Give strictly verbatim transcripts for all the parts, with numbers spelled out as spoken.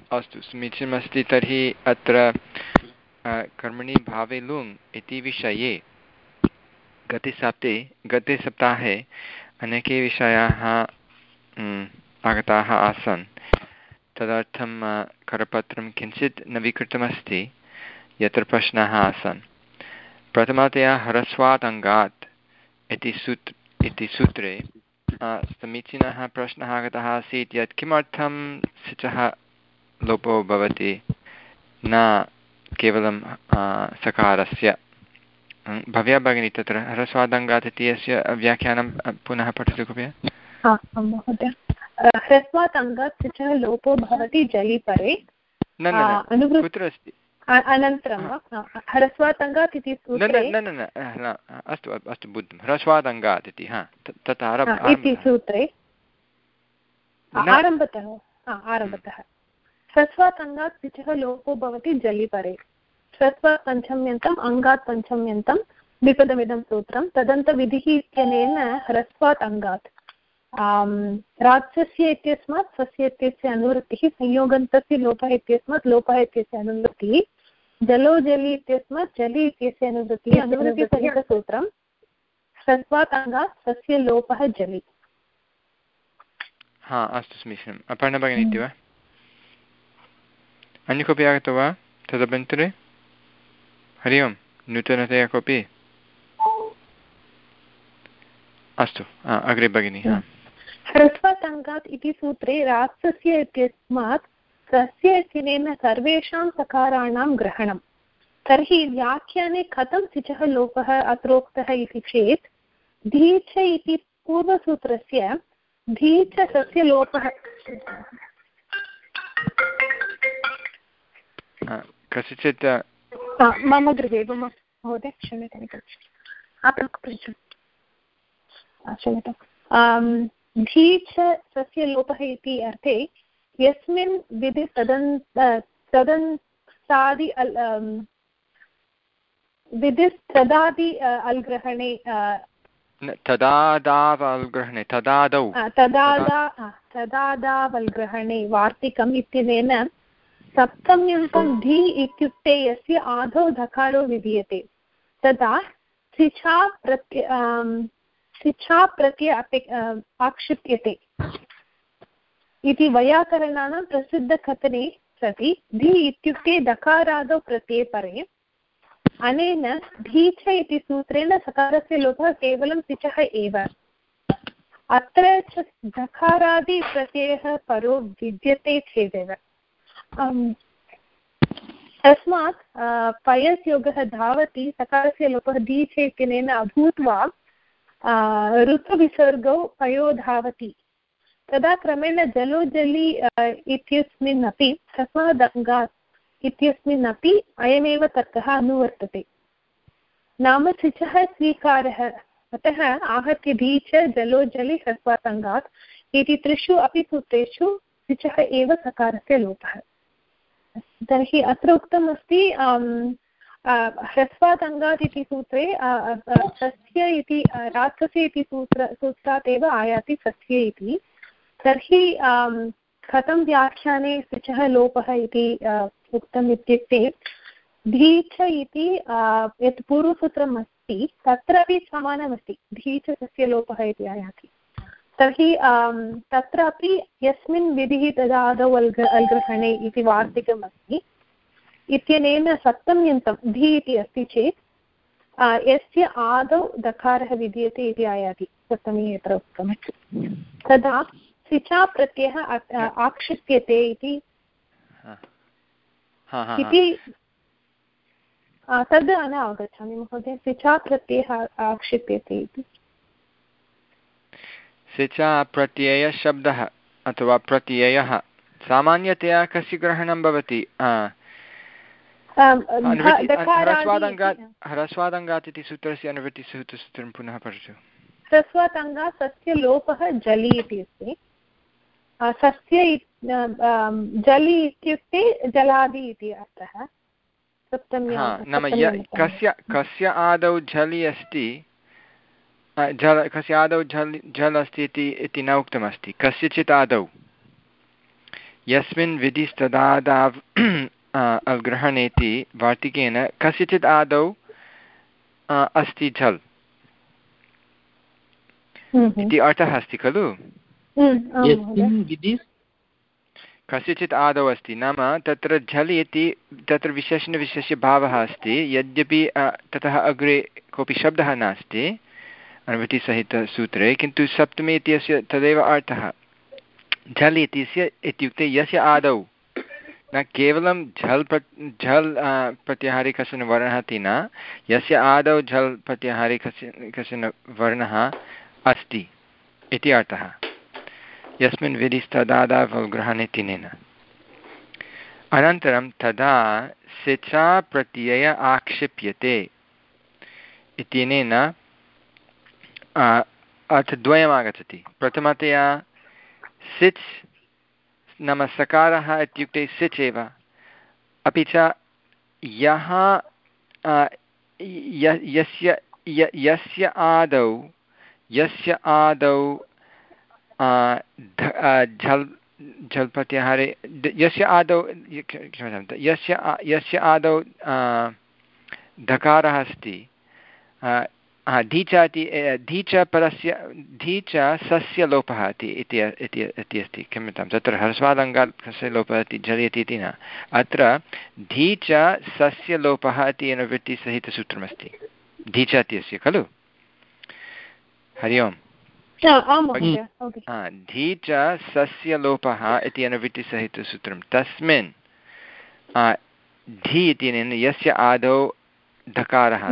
अस्तु समीचीनमस्ति। तर्हि अत्र कर्मणि भावे लुङ् इति विषये गते सप्ते गते सप्ताहे अनेके विषयाः आगताः आसन्। तदर्थं करपत्रं किञ्चित् नवीकृतमस्ति यत्र प्रश्नाः आसन्। प्रथमतया ह्रस्वात् अङ्गात् इति सूत्र इति सूत्रे समीचीनः प्रश्नः आगतः आसीत् यत् किमर्थं सिचः लोपो भवति न केवलं सकारस्य। भव्या भगिनी तत्र ह्रस्वादङ्गात् इत्यस्य व्याख्यानं पुनः पठतु कृपया। महोदय ह्रस्वात् अङ्गात् सिचः लोपो भवति जलि परे न न कुत्र अस्ति अनन्तरं ह्रस्वात् अङ्गात् इति सूत्रे न न न अस्तु अस्तु बुद्धं ह्रस्वात् अङ्गात् इति हा तत् इति सूत्रे आरम्भतः आरम्भतः ह्रस्वात् अङ्गात् सिचः लोपो भवति जलि परे ह्रस्वात् पञ्चम्यन्तम् अङ्गात् पञ्चम्यन्तं द्विपदमिदं सूत्रं तदन्तविधिः इत्यनेन ह्रस्वात् अङ्गात् रात्सस्य इत्यस्मात् स्वस्य इत्यस्य अनुवृत्तिः संयोगन्तस्य लोपः इत्यस्मात् लोपः इत्यस्य अनुवृत्तिः जलो जलि इत्यस्मात् जलि इत्यस्य अनुवृत्तिः अनुवृत्तिसहितसूत्रं ह्रस्वात् अङ्गात् स्वस्य लोपः जलि। हा अस्तु समीचीनम्। अपर्णा भगिनी इति वा अन्य कोऽपि आगतो वा तदभ्यन्तरे? हरि ओम् नूतनतया कोऽपि? अस्तु अग्रे भगिनी। ह्रस्वात् अङ्गात् इति सूत्रे रात्सस्य इत्यस्मात् सस्य इत्यनेन सर्वेषां सकाराणां ग्रहणं। तर्हि व्याख्याने कथं सिचः लोपः अत्रोक्तः इति चेत् धीच इति पूर्वसूत्रस्य धीच सस्य लोपः कस्यचित् मम गृहे महोदय क्षम्यतां क्षम्यतां धीच सस्य लोपः इति अर्थे यस्मिन् विधि तदन् तदन्तादि विधि तदादि अल्ग्रहणे तदादावल्ग्रहणे तदादौ तदादा तदादावल्ग्रहणे वार्तिकम् इत्यनेन सप्तम्यन्तं धी इत्युक्ते यस्य आदौ धकारो विधीयते तदा सिछा प्रत्य सिछा प्रत्यय अपे आक्षिप्यते इति वैयाकरणानां प्रसिद्धकथने सति धी इत्युक्ते दकारादौ प्रत्यये परे अनेन धीच इति सूत्रेण सकारस्य लोपः केवलं सिचः एव। अत्र च दकारादि प्रत्ययः परो विद्यते चेदेव तस्मात् पयस् योगः धावति सकारस्य लोपः धीच इत्यनेन अभूत्वा ऋतुविसर्गौ पयो धावति तदा क्रमेण जलो जलि इत्यस्मिन् अपि ह्रस्वादङ्गात् इत्यस्मिन् अपि अयमेव तर्कः अनुवर्तते नाम सिचः स्वीकारः अतः आहत्य धीच जलो जलि ह्रस्वादङ्गात् इति त्रिषु अपि सूत्रेषु सिचः एव सकारस्य लोपः। तर्हि अत्र उक्तम् अस्ति ह्रस्वादङ्गात् इति सूत्रे सस्य इति रात्सस्य इति सूत्र सूत्रात् एव आयाति सस्य इति। तर्हि कथं व्याख्याने सिचः लोपः इति उक्तम् इत्युक्ते धीच इति यत् पूर्वसूत्रम् अस्ति तत्रापि समानमस्ति धीच सस्य लोपः इति आयाति। तर्हि तत्रापि यस्मिन् विधिः तदादौ अल्ग अल्ग्रहणे इति वार्तिकम् अस्ति इत्यनेन सप्तम्यन्तं धी इति अस्ति चेत् यस्य आदौ दकारः विधीयते इति आयाति सप्तमी यत्र उक्तं तदा सिचा प्रत्ययः आक्षिप्यते इति तद् न अवगच्छामि महोदय सिचा प्रत्ययः आक्षिप्यते इति सिचा प्रत्ययशब्दः अथवा प्रत्ययः सामान्यतया कस्य ग्रहणं भवति ह्रस्वादङ्गात् ह्रस्वादङ्गात् इति सूत्रस्य अनुवृत्तिसूत्रं पुनः पठतु। ह्रस्वादङ्गात् सस्य लोपः जलि इति अस्ति सस्य जलि इत्युक्ते जलादि इति अर्थः सप्तम्यां नाम कस्य कस्य आदौ झलि अस्ति जल कस्य आदौ झल् झल् अस्ति इति न उक्तमस्ति कस्यचित् आदौ यस्मिन् विधिस्तदादाव अग्रहणेति वार्तिकेन कस्यचित् आदौ अस्ति झल् इति अर्थः अस्ति खलु। कस्यचित् आदौ अस्ति नाम तत्र झल् इति तत्र विशेषणविशेष्यभावः अस्ति, यद्यपि ततः अग्रे कोऽपि शब्दः नास्ति अनुवृत्तिसहितसूत्रे, किन्तु सप्तमी इत्यस्य तदेव अर्थः। झल् इत्यस्य इत्युक्ते यस्य आदौ न केवलं झल् प्र झल् प्रत्याहारे कश्चन वर्णः इति न, यस्य आदौ झल् प्रत्याहारे कश्चन कश्चन वर्णः अस्ति इति अर्थः। यस्मिन् विधिस्तदादावग्रहणेतिनेन। अनन्तरं तदा सिचा प्रत्यय आक्षिप्यते इत्यनेन अर्थद्वयम् आगच्छति। प्रथमतया सिच् नाम सकारः इत्युक्ते सिच् एव, अपि च यः यस्य यस्य आदौ यस्य आदौ झल् झल् प्रत्याहारे यस्य आदौ यस्य यस्य आदौ धकारः अस्ति, धीच इति धीच परस्य धीच सस्य लोपः इति इति अस्ति, क्षम्यतां तत्र ह्रस्वादङ्गात् लोपः इति झलयति इति न, अत्र धीच सस्य लोपः इति अनुवृत्तिसहितसूत्रमस्ति धीच इत्यस्य खलु। हरि ओम्। धीच सस्य लोपः इति अनुवृत्तिसहितसूत्रं, तस्मिन् धी इत्यनेन यस्य आदौ धकारः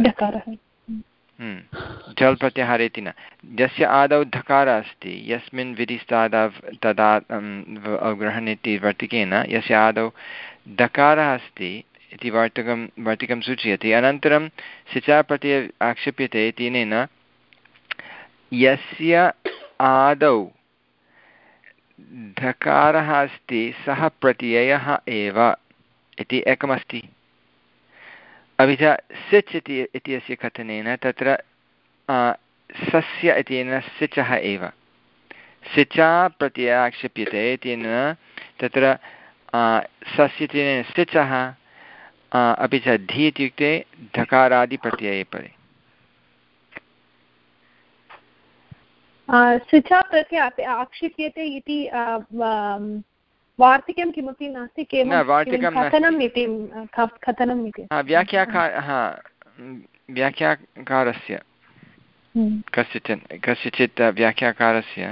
झल् प्रत्याहारे इति न, यस्य आदौ धकारः अस्ति, यस्मिन् विधिस्तादाव तदा अवग्रहणेति वर्तिकेन यस्य आदौ धकारः अस्ति इति वार्तिकं वार्तिकं सूचयति। अनन्तरं सिचा प्रत्यय आक्षेप्यते इत्यनेन यस्य आदौ धकारः अस्ति सः प्रत्ययः एव इति एकमस्ति। अपि च सिच् इति इत्यस्य कथनेन तत्र सस्य इत्यनेन सिचः एव, सिचा प्रत्ययः आक्षेप्यते इत्यनेन तत्र सस्य इत्यनेन सिचः, अपि च धी इत्युक्ते धकारादिप्रत्यये परे। सिचा प्रत्यय आक्षिप्यते इति वार्तिकं किमपि नास्ति, केवलं कथनम् इति कथनम् इति व्याख्याकारः व्याख्याकारस्य कस्यचित् कस्यचित् व्याख्याकारस्य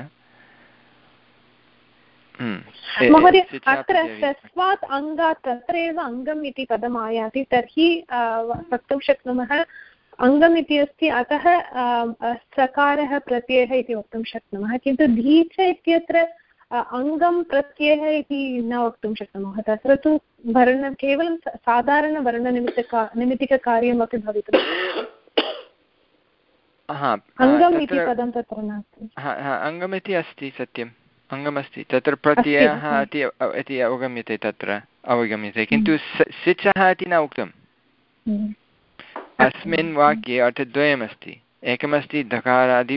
महोदय अत्र ह्रस्वात् अङ्गात् तत्र एव अङ्गम् इति पदम् आयाति, तर्हि वक्तुं शक्नुमः अङ्गम् इति अस्ति, अतः सकारः प्रत्ययः इति वक्तुं शक्नुमः, किन्तु धीच इत्यत्र अङ्गं प्रत्ययः इति न वक्तुं शक्नुमः। तत्र तु वर्ण केवलं साधारणवर्णनिमित्तका निमित्तिककार्यमपि भवितुम् अङ्गम् इति पदं तत्र नास्ति। अङ्गम् इति अस्ति, सत्यम् अङ्गमस्ति, तत्र प्रत्ययः इति अवगम्यते, तत्र अवगम्यते, किन्तु सिचः इति न उक्तम्। अस्मिन् वाक्ये अर्थद्वयमस्ति, एकमस्ति धकारादि,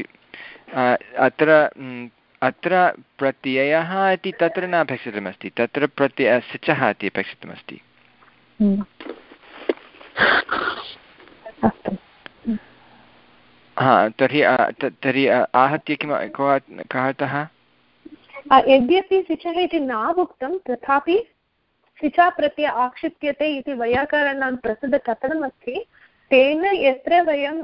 अत्र अत्र प्रत्ययः इति तत्र न अपेक्षितमस्ति, तत्र प्रत्ययः सिचः इति अपेक्षितमस्ति। हा तर्हि तर्हि आहत्य किं कः अर्थः? यद्यपि सिचः इति न उक्तं तथापि सिचा प्रत्यय आक्षिप्यते इति वैयाकरणां प्रसिद्धकथनमस्ति, तेन यत्र वयं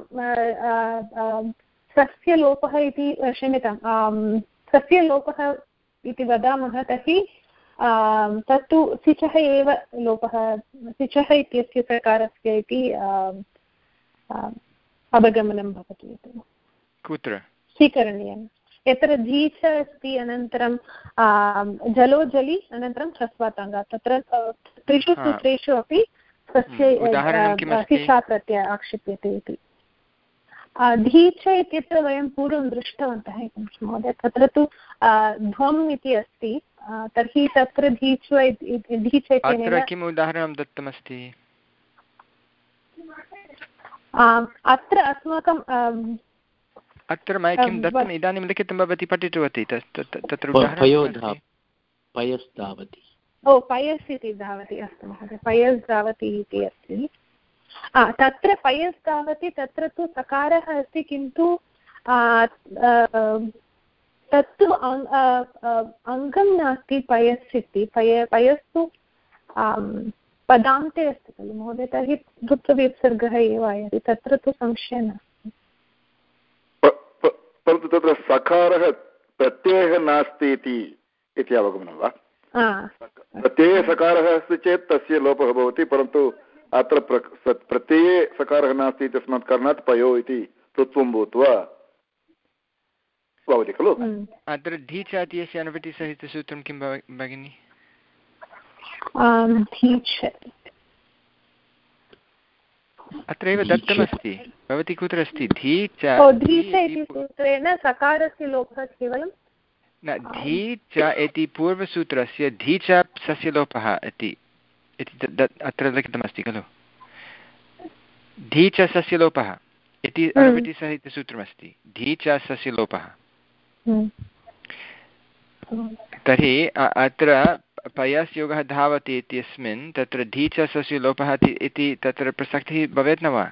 सस्य लोपः इति क्षम्यतां सस्य लोपः इति वदामः, तर्हि तत्तु सिचः एव लोपः, सिचः इत्यस्य प्रकारस्य इति अवगमनं भवति। कुत्र स्वीकरणीयं यत्र धीच अस्ति, अनन्तरं जलो जलि, अनन्तरं ह्रस्वात्, तत्र त्रिषु सूत्रेषु अपि स्वस्य शिक्षा प्रत्यय आक्षिप्यते इति। धीच इत्यत्र वयं पूर्वं दृष्टवन्तः महोदय, तत्र तु ध्वम् इति अस्ति, तर्हि तत्र धीच धीच इत्यनेन किम् उदाहरणं दत्तमस्ति? अत्र अस्माकं अत्र मया किं दत्तम् इदानीं लिखितं भवती पठितवती, तत्र ओ पयस् इति धावति अस्तु महोदय पयस् धावति इति अस्ति तत्र पयस् धावति तत्र तु सकारः अस्ति किन्तु तत्तु अङ्गं नास्ति पयस् इति पय पयस् तु पदान्ते अस्ति खलु महोदय तर्हि द्रुतविसर्गः एव आयाति तत्र तु संशयः नास्ति परन्तु तत्र सकारः प्रत्ययः नास्ति इति अवगमनं वा प्रत्यये सकारः अस्ति चेत् तस्य लोपः भवति परन्तु अत्र प्रत्यये सकारः नास्ति इत्यस्मात् कारणात् पयो इति तृत्वं भूत्वा भवति खलु अत्र ढीच इत्यस्य अनुवृत्तिसहितसूत्रं किं भगिनि अत्रैव दत्तमस्ति भवती कुत्र अस्ति धीच इति सूत्रेण सकारस्य लोपः केवलं न धीच इति पूर्वसूत्रस्य धीच सस्य लोपः इति अत्र लिखितमस्ति खलु धीच सस्य लोपः इति अनुवृत्तिसहितसूत्रमस्ति धीच सस्य लोपः तर्हि अत्र पयस् योगः धावति इत्यस्मिन् तत्र धीच सस्य लोपः इति तत्र प्रसक्तिः भवेत् न वा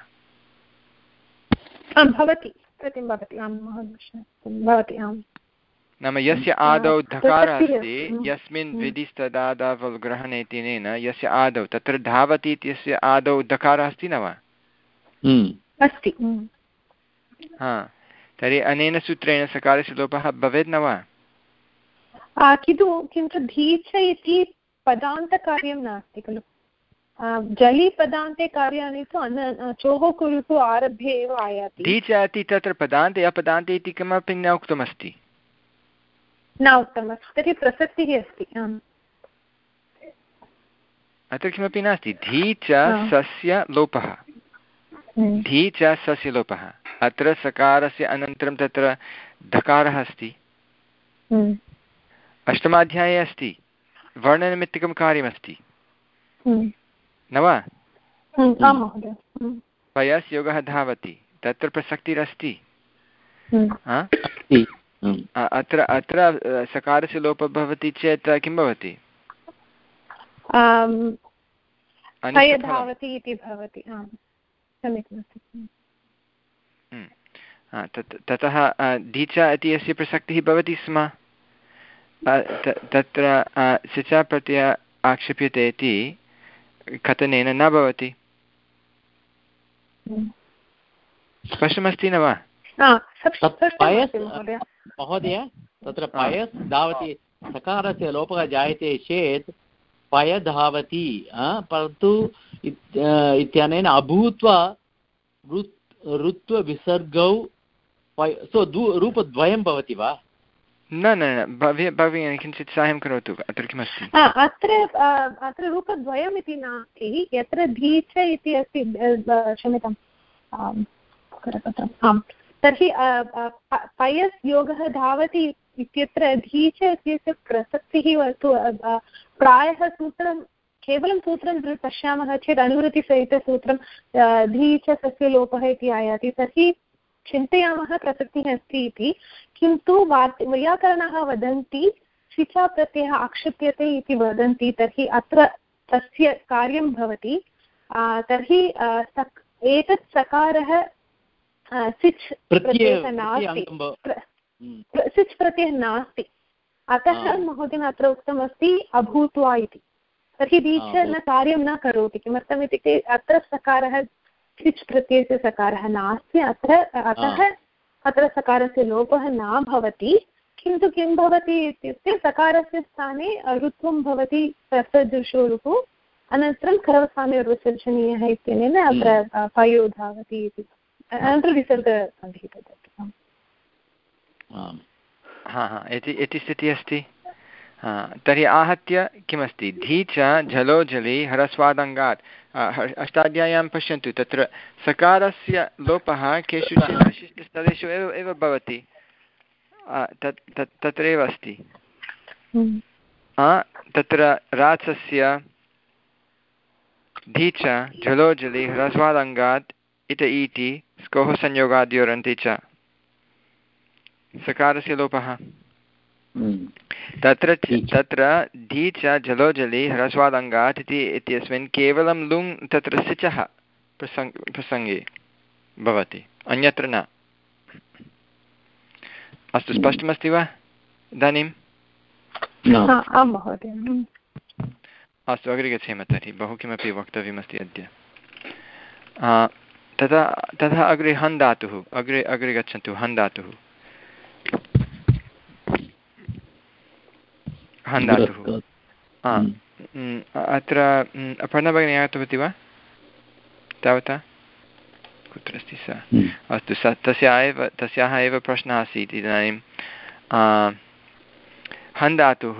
भवति भवति आं भवति आम् नाम यस्य आदौ धकारः अस्ति यस्मिन् विधिस्तदादावग्रहणे इत्यनेन यस्य आदौ तत्र धावति इत्यस्य आदौ धकारः अस्ति न वा अस्ति हा तर्हि अनेन सूत्रेण सकारस्य लोपः भवेत् न वा किन्तु किन्तु धीच इति पदान्तकार्यं नास्ति खलु जलि पदान्ते कार्याणि तु चोः कुरुतु आरभ्य एव आयाति धीच इति तत्र पदान्ते अपदान्ते इति किमपि न उक्तमस्ति न उक्तमस्ति तर्हि प्रसक्तिः अस्ति अत्र किमपि नास्ति धीच सस्य लोपः धीच सस्य लोपः अत्र सकारस्य अनन्तरं तत्र धकारः अस्ति अष्टमाध्याये अस्ति वर्णनिमित्तिकं कार्यमस्ति न वा पयस् योगः धावति तत्र प्रसक्तिरस्ति अत्र अत्र सकारस्य लोपः भवति चेत् किं भवति धावति इति भवति ततः धीच इति अस्य प्रसक्तिः भवति स्म तत्र सिच प्रत्यय आक्षेप्यते इति कथनेन न भवति स्पष्टमस्ति न वा महोदय तत्र पयस् धावति सकारस्य लोपः जायते चेत् पय धावति परन्तु इत्यनेन अभूत्वा ऋत्वविसर्गौ सो रूपद्वयं भवति वा न न न भगिनी किञ्चित् साहाय्यं करोतु अत्र किमस्ति अत्र अत्र रूपद्वयम् इति नास्ति यत्र धीच इति अस्ति क्षम्यताम् आम् तर्हि पयस् योगः धावति इत्यत्र धीच इत्यस्य प्रसक्तिः तु प्रायः सूत्रं केवलं सूत्रं पश्यामः चेत् अनुवृत्तिसहितसूत्रं धीच सस्य लोपः इति आयाति तर्हि चिन्तयामः प्रसक्तिः अस्ति इति किन्तु वैयाकरणाः वदन्ति शिचा प्रत्ययः आक्षेप्यते इति वदन्ति तर्हि अत्र तस्य कार्यं भवति तर्हि एतत् सकारः सिच् प्रत्ययः नास्ति सिच् प्रत्ययः नास्ति अतः महोदयेन अत्र उक्तमस्ति अभूत्वा इति तर्हि दीच न कार्यं न करोति किमर्थम् इत्युक्ते अत्र सकारः सिच् प्रत्ययस्य सकारः नास्ति अत्र अतः अत्र सकारस्य लोपः न भवति किन्तु किं भवति इत्युक्ते सकारस्य स्थाने ऋत्वं भवति प्रसदृशोरुः अनन्तरं खरवसाम्ये विसर्जनीयः इत्यनेन अत्र पयो धावति इति अनन्तरं विसर्गसन्धिः हा हा इति स्थितिः अस्ति तर्हि आहत्य किमस्ति धीच झलो झलि ह्रस्वादङ्गात् अष्टाध्याय्यां पश्यन्तु तत्र सकारस्य लोपः केषुचित् विशिष्टस्थलेषु एव एव भवति तत् तत्रैव अस्ति तत्र रात्सस्य धीच झलो झलि ह्रस्वादङ्गात् इत इति स्कोः संयोगाद्योरन्ति च सकारस्य लोपः तत्र तत्र धी च जलो जलि ह्रस्वादङ्गात् इति इत्यस्मिन् केवलं लुङ् तत्र सिचः प्रसङ्ग प्रसङ्गे भवति, अन्यत्र न। अस्तु, स्पष्टमस्ति वा इदानीम्? अस्तु, अग्रे गच्छेम तर्हि, बहु किमपि वक्तव्यमस्ति अद्य। तथा तथा अग्रे हन् धातुः, अग्रे अग्रे गच्छन्तु। हन् धातुः हन् धातुः अत्र अपर्णा भगिनी आगतवती वा तावता? कुत्र अस्ति सा? अस्तु, स तस्याः एव तस्याः एव प्रश्नः आसीत् इदानीं। हन् धातुः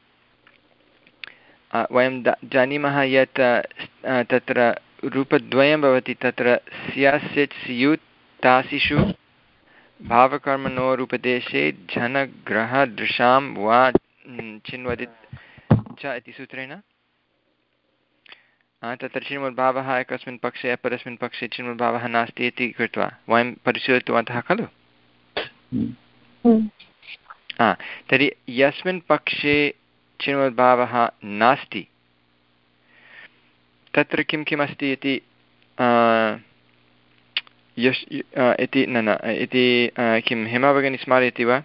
वयं जानीमः यत् तत्र रूपद्वयं भवति, तत्र स्या सिच् स्युत् तासिषु भावकर्मणोरुपदेशे झनग्रहदृशां वा चिन्वदित् च इति सूत्रेण तत्र चिन्मुद्भावः एकस्मिन् पक्षे अपरस्मिन् पक्षे चिन्मुद्भावः नास्ति इति कृत्वा वयं परिशीलितवन्तः खलु। तर्हि यस्मिन् पक्षे चिन्मुद्भावः नास्ति तत्र किं किम् अस्ति इति यस् इति न न इति किं हेमा भगिनी स्मारयति वा?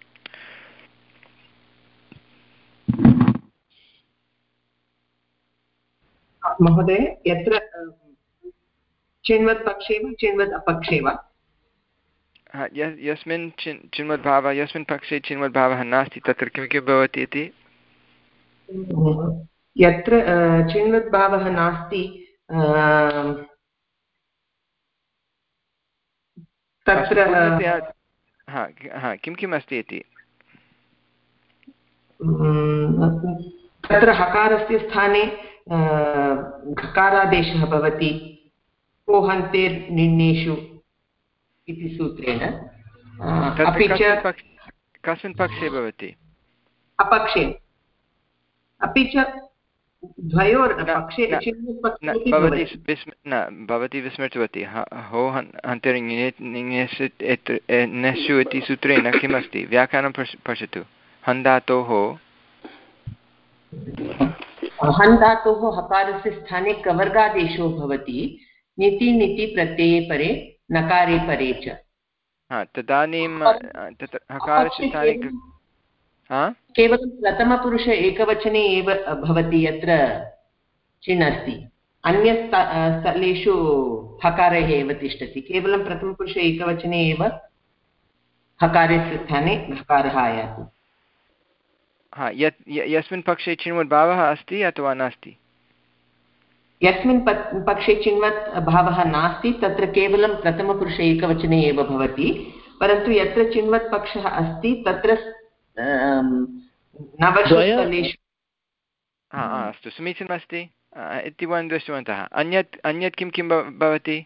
महोदय, यत्र चिन्वत् पक्षे वा चिन्वत् अपक्षे वा? यस्मिन् चिन् चिन्वद्भावः यस्मिन् पक्षे चिन्वद्भावः नास्ति तत्र किं किं भवति इति? यत्र चिन्वद्भावः नास्ति तत्र किं किम् अस्ति इति? तत्र हकारस्य स्थाने घकारादेशः भवति कोहन्तेर्निन्नेषु इति सूत्रेण। अपि च कस्मिन् पक्षे भवति? अपक्षे। अपि च द्वयोर्पक्षे भवती विस्मृतवती। हो हन्तेर्निन्नेषु इति सूत्रेण किमस्ति? व्याख्यानं पश्यतु। हन् धातोः हन् धातोः हकारस्य स्थाने कवर्गादेशो भवति निति निति प्रत्यये परे नकारे परे च। तदानीं तत्र हकारस्य स्थाने केवलं प्रथमपुरुष एकवचने एव भवति यत्र चिन् अस्ति, अन्य स्थलेषु हकारः एव तिष्ठति। केवलं प्रथमपुरुष एकवचने एव हकारस्य स्थाने हकारः आयाति। हा, यत् यस्मिन् पक्षे चिन्वद्भावः अस्ति अथवा नास्ति? यस्मिन् पक्षे चिन्वत् भावः नास्ति तत्र केवलं प्रथमपुरुष एकवचने एव भवति, परन्तु यत्र चिन्वत् पक्षः अस्ति तत्र नवस्थलेषु। हा अस्तु, समीचीनमस्ति इति वयं दृष्टवन्तः। अन्यत् अन्यत् किं किं भवति?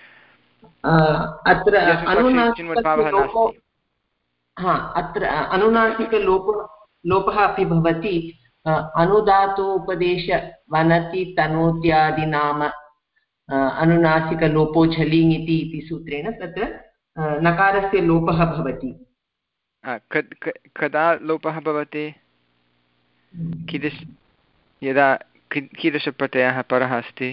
अत्र अनुनासिकलोपो हा अत्र अनुनासिकलोप लोपः अपि भवति। अनुदातोपदेश वनति तनोत्यादिनाम अनुनासिकलोपो झलिङ् इति इति सूत्रेण तत्र नकारस्य लोपः भवति। कदा लोपः भवति? कीदृश यदा कीदृशप्रत्ययः परः अस्ति?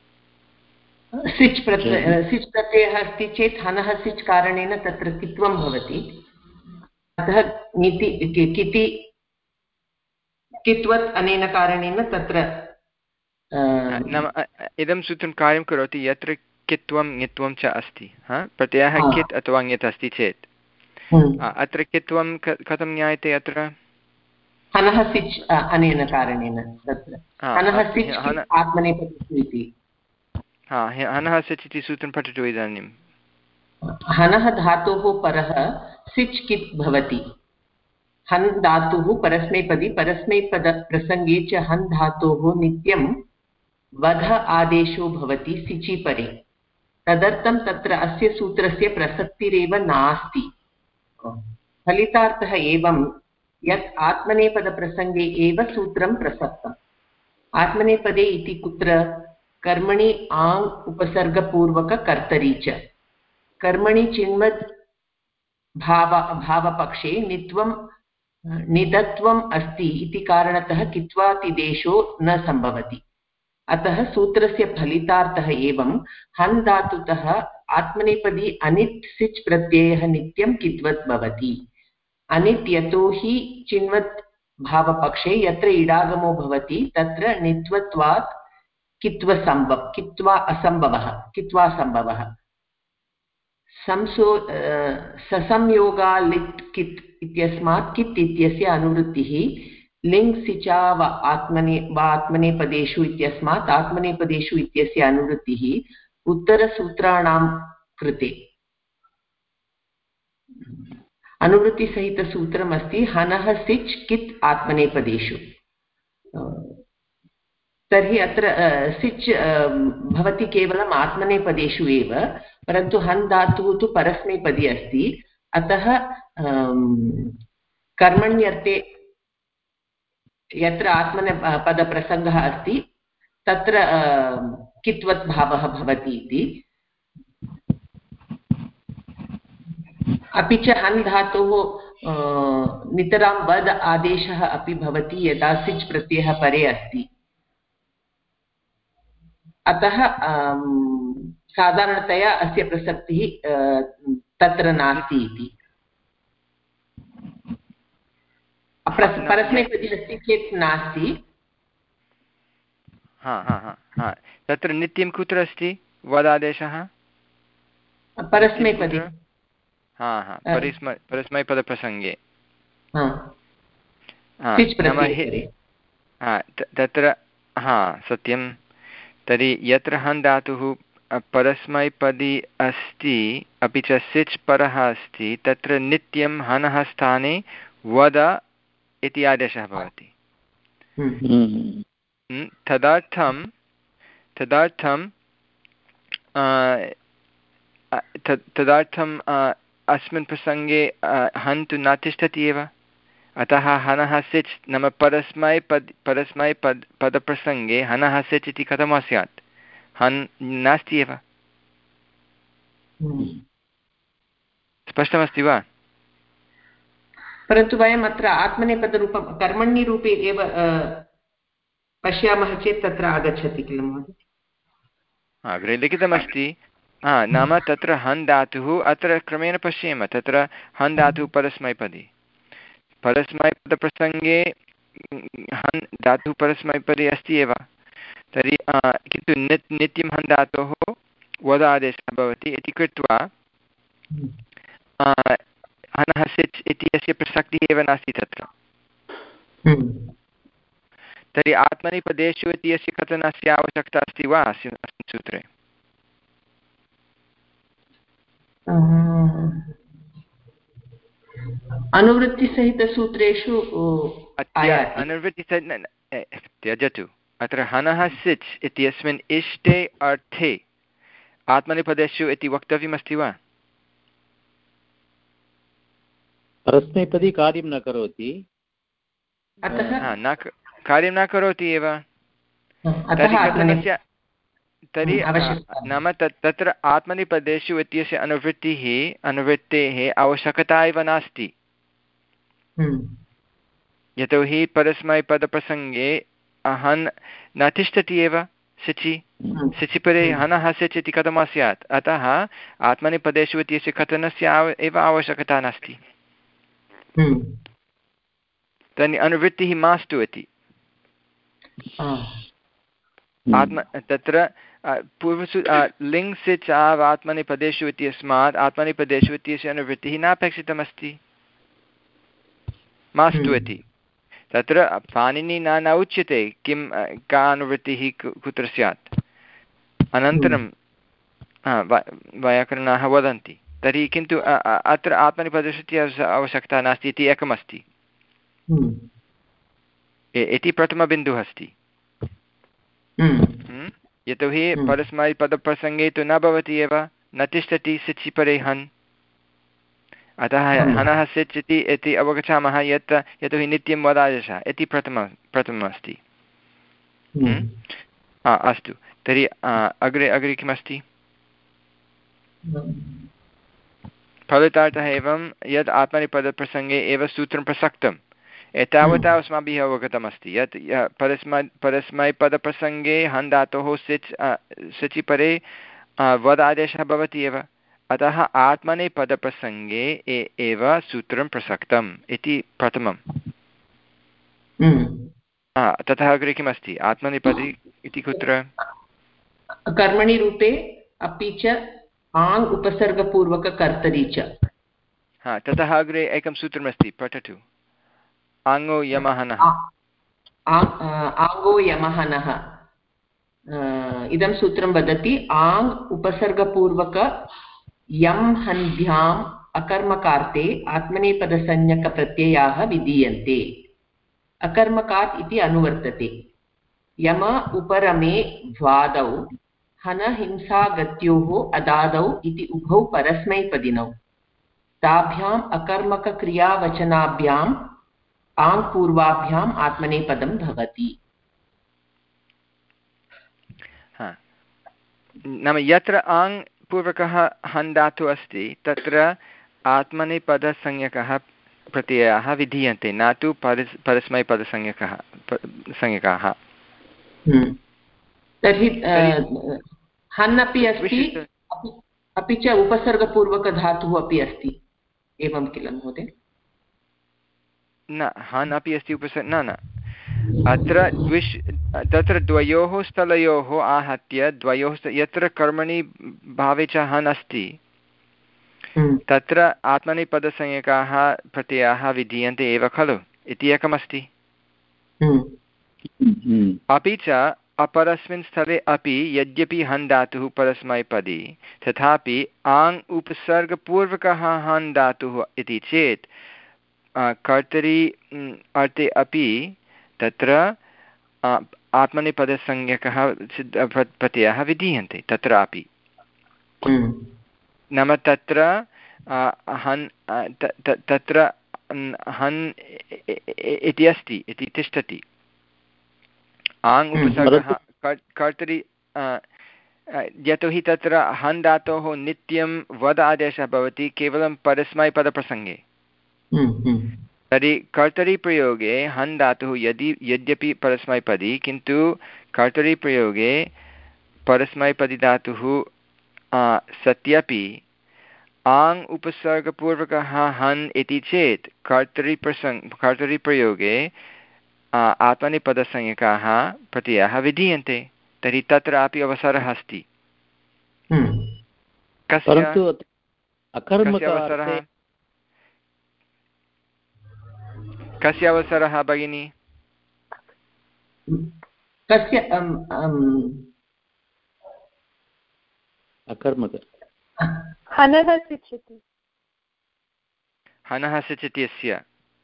सिच् प्रत्यय सिच् प्रत्ययः अस्ति चेत् हनः सिच् कारणेन तत्र कित्वं भवति। अतः नीति किति कित्वत् अनेन कारणेन तत्र नाम इदं सूत्रं कार्यं करोति यत्र कित्वं ङित्वं च अस्ति। हा, प्रत्ययः कित् अथवा ङित् अस्ति चेत् अत्र कित्वं कथं ज्ञायते? अत्र हनः सिच् अनेन कारणेन तत्र हनः सिच् आत्मनेपदी इति। हा, हनः सिच् इति सूत्रं पठतु इदानीं। हनः धातोः परः सिच् कित् भवति। हन् धातुः परस्मैपदी, परस्मैपदप्रसङ्गे च हन् धातोः नित्यं वध आदेशो भवति सिचि परे। तदर्थं तत्र अस्य सूत्रस्य प्रसक्तिरेव नास्ति। फलितार्थः एवं यत् आत्मनेपदप्रसङ्गे एव सूत्रं प्रसक्तम्। आत्मनेपदे इति कुत्र? कर्मणि आङ् उपसर्गपूर्वककर्तरि च। कर्मणि चिन्वद् भाव भावपक्षे नित्वं निधत्वम् अस्ति इति कारणतः कित्वातिदेशो न सम्भवति। अतः सूत्रस्य फलितार्थः एवं हन् धातुतः आत्मनेपदी अनिट् सिच् प्रत्ययः नित्यं कित्वत् भवति। अनिट् यतो हि चिन्वत् भावपक्षे यत्र इडागमो भवति तत्र नित्वत्वात् कित्वसम्भव कित्वा असम्भवः कित्वासम्भवः। संसो ससंयोगालिट् कित् इत्यस्मात् कित् इत्यस्य अनुवृत्तिः लिङ् सिचा व आत्मने वा आत्मनेपदेषु इत्यस्मात् आत्मनेपदेषु इत्यस्य अनुवृत्तिः उत्तरसूत्राणां कृते। अनुवृत्तिसहितसूत्रमस्ति हनः सिच् कित् आत्मनेपदेषु। तर्हि अत्र सिच् भवति केवलम् आत्मनेपदेषु एव, परन्तु हन् धातुः तु परस्मैपदी अस्ति। अतः कर्मण्यर्थे यत्र आत्मनेपदप्रसङ्गः अस्ति तत्र कित्वत् भावः भवति इति। अपि च हन् धातोः नितरां वद् आदेशः अपि भवति यदा सिच् प्रत्ययः परे अस्ति। अतः साधारणतया अस्य प्रसक्तिः तत्र नास्ति इति। परस्मैपदी अस्ति चेत् नास्ति। तत्र नित्यं कुत्र अस्ति वदादेशः? परस्मैपदी। परस्मैपदप्रसङ्गे तत्र हा सत्यं। तर्हि यत्र हन् धातुः परस्मैपदी अस्ति अपि च सिच् परः अस्ति तत्र नित्यं हनः स्थाने वद इति आदेशः भवति। तदर्थं तदर्थं तदर्थम् अस्मिन् प्रसङ्गे हन् तु न तिष्ठति एव। अतः हनः सिच् नाम परस्मैपद परस्मैपद पदप्रसङ्गे हनः सिच् इति कथं स्यात्? हन् नास्ति एव। स्पष्टमस्ति वा? परन्तु वयम् अत्र आत्मनेपदरूपं कर्मण्यरूपे एव पश्यामः चेत् तत्र आगच्छति किल महोदय? अग्रे लिखितमस्ति। हा नाम तत्र हन् धातुः अत्र क्रमेण पश्येम। तत्र हन् धातुः परस्मैपदी परस्मैपदप्रसङ्गे हन् धातुः परस्मैपदी अस्ति एव। तर्हि किन्तु नित् नित्यं हन् धातोः वद आदेशः भवति इति कृत्वा हनः सिच् इति अस्य प्रसक्तिः एव नास्ति तत्र। तर्हि आत्मनेपदेषु इति अस्य कथनस्य आवश्यकता अस्ति वा अस्मिन् सूत्रे? अनुवृत्तिसहितसूत्रेषु अनुवृत्तिसहित त्यजतु। अत्र हनः सिच् इत्यस्मिन् इष्टे अर्थे आत्मनेपदेषु इति वक्तव्यमस्ति वा? परस्मैपदी कार्यं न करोति। न कार्यं न करोति एव। तर्हि कथनस्य तर्हि नाम तत् तत्र आत्मनेपदेषु इत्यस्य अनुवृत्तिः अनुवृत्तेः आवश्यकता एव नास्ति। यतोहि परस्मैपदप्रसङ्गे हन् न तिष्ठति एव सिचि सिचि परे हनः सिच् इति कथं स्यात्? अतः आत्मनेपदेषु इत्यस्य कथनस्य एव आवश्यकता नास्ति। तर्हि अनुवृत्तिः मास्तु इति। आत्म तत्र पूर्वसु लिङ् सिच् आव् आत्मनेपदेषु इत्यस्मात् आत्मनेपदेषु इत्यस्य अनुवृत्तिः नापेक्षितमस्ति, मास्तु इति। तत्र पाणिनि न न उच्यते किं का अनुवृत्तिः कुत्र स्यात्। अनन्तरं वैयाकरणाः वदन्ति। तर्हि किन्तु अत्र आत्मनेपदेषु इत्यस्य आवश्यकता नास्ति इति एकमस्ति इति प्रथमबिन्दुः अस्ति। यतोहि परस्मैपदप्रसङ्गे तु न भवति एव, न तिष्ठति सिचि परे हन्। अतः हनः सिच् इति इति अवगच्छामः यत् यतोहि नित्यं वदादेशः इति प्रथमं प्रथमम् अस्ति। अस्तु, तर्हि अग्रे अग्रे किमस्ति? फलितार्थः एवं यद् आत्मनेपदप्रसङ्गे एव सूत्रं प्रसक्तं एतावता अस्माभिः अवगतमस्ति यत् परस्मै परस्मैपदप्रसङ्गे हन् धातोः सिच् सिचि परे वद् आदेशः भवति एव, अतः आत्मनेपदप्रसङ्गे एव सूत्रं प्रसक्तम् इति प्रथमं। ततः अग्रे किमस्ति आत्मनेपदी इति कुत्र? कर्मणि रूपे अपि च आङ् उपसर्गपूर्वककर्तरि च। हा, ततः अग्रे एकं सूत्रमस्ति, पठतु। आङ्गो यमः नः। आङ्गो यमः नः इदं सूत्रं वदति आङ् उपसर्गपूर्वक यं हन्भ्याम् अकर्मकार्ते आत्मनेपदसंज्ञकप्रत्ययाः विधीयन्ते। अकर्मकात् इति अनुवर्तते। यम उपरमे भ्वादौ हन हिंसागत्योः अदादौ इति उभौ परस्मैपदिनौ ताभ्याम् अकर्मकक्रियावचनाभ्याम् आङ् पूर्वाभ्याम् आत्मनेपदं भवति। नाम यत्र आङ् पूर्वकः हन् धातुः अस्ति तत्र आत्मनेपदसंज्ञकः प्रत्ययाः विधीयन्ते, न तु परस् परस्मैपदसंज्ञकः संज्ञकाः। तर्हि हन् अपि अस्ति अपि च उपसर्गपूर्वकधातुः अपि अस्ति, एवं किल महोदय? न, हन् अपि अस्ति उपसर्ग न न अत्र द्विश् तत्र द्वयोः स्थलयोः आहत्य द्वयोः यत्र कर्मणि भावे च हन् अस्ति तत्र आत्मनेपदसंज्ञकाः प्रत्ययाः विधीयन्ते एव खलु इति एकमस्ति। अपि च अपरस्मिन् स्थले अपि यद्यपि हन् धातुः परस्मैपदी तथापि आङ् उपसर्गपूर्वकः हन् धातुः इति चेत् कर्तरि अर्थे अपि तत्र आत्मनेपदसंज्ञकः प्रत्ययः विधीयन्ते तत्रापि। नाम तत्र हन् तत्र हन् इति अस्ति इति तिष्ठति। आङ् उपसर्गः कर्तरि यतोहि तत्र हन् धातोः नित्यं वद आदेशः भवति केवलं परस्मैपदप्रसङ्गे। तर्हि कर्तरिप्रयोगे हन् धातुः यदि यद्यपि परस्मैपदी किन्तु कर्तरिप्रयोगे परस्मैपदी धातुः सत्यपि आङ् उपसर्गपूर्वकः हन् इति चेत् कर्तरिप्रसङ्ग कर्तरिप्रयोगे आत्मनेपदसंज्ञकाः प्रत्ययाः विधीयन्ते। तर्हि तत्रापि अवसरः अस्ति। कस्य अवसरः कस्य अवसरः भगिनी? कस्य अकर्मक हनः सिच्यति हनः सिच्यति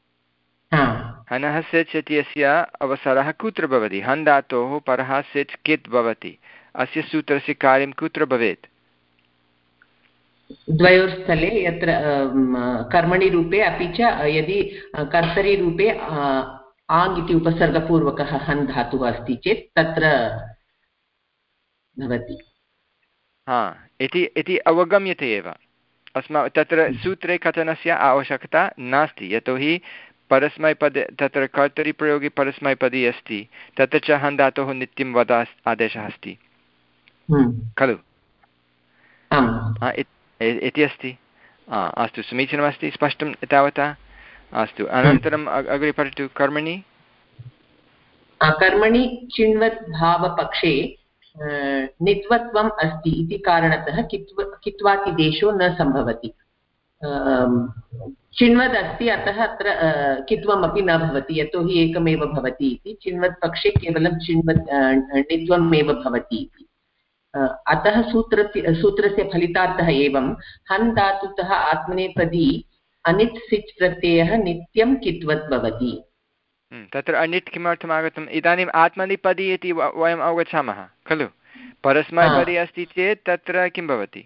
हनः सिच् इत्यस्य अवसरः कुत्र भवति? हन् धातोः परः सिच् कित् भवति। अस्य सूत्रस्य कार्यं कुत्र भवेत्? द्वयोर्स्थले यत्र कर्मणि रूपे अपि च यदि कर्तरि रूपे आङ् इति उपसर्गपूर्वकः हन् धातुः अस्ति चेत् तत्र भवति। हा इति इति अवगम्यते एव। अस्मा तत्र सूत्रे कथनस्य आवश्यकता नास्ति यतोहि परस्मैपदे तत्र कर्तरिप्रयोगे परस्मैपदी अस्ति तत्र च हन् धातोः नित्यं वद आदेशः अस्ति खलु इति अस्ति। अस्तु समीचीनमस्ति, स्पष्टं तावता। अस्तु अनन्तरम् अग्रे पठतु। कर्मणि कर्मणि चिण्वत् भावपक्षे नित्वत्वम् अस्ति इति कारणतः कित्व कित्वातिदेशो न सम्भवति। चिण्वद् अस्ति अतः अत्र कित्वमपि न भवति यतोहि एकमेव भवति इति। चिण्वत् पक्षे केवलं चिण्वत् नित्वम् एव भवति इति। अतः सूत्रस्य सूत्रस्य फलितार्थः एवं हन् धातुतः आत्मनेपदी अनित् सिच् प्रत्ययः नित्यं कित्वत् भवति। तत्र अनिट् किमर्थम् आगतम्? इदानीम् आत्मनेपदी इति वयम् अवगच्छामः खलु। परस्मैपदी अस्ति चेत् तत्र किं भवति?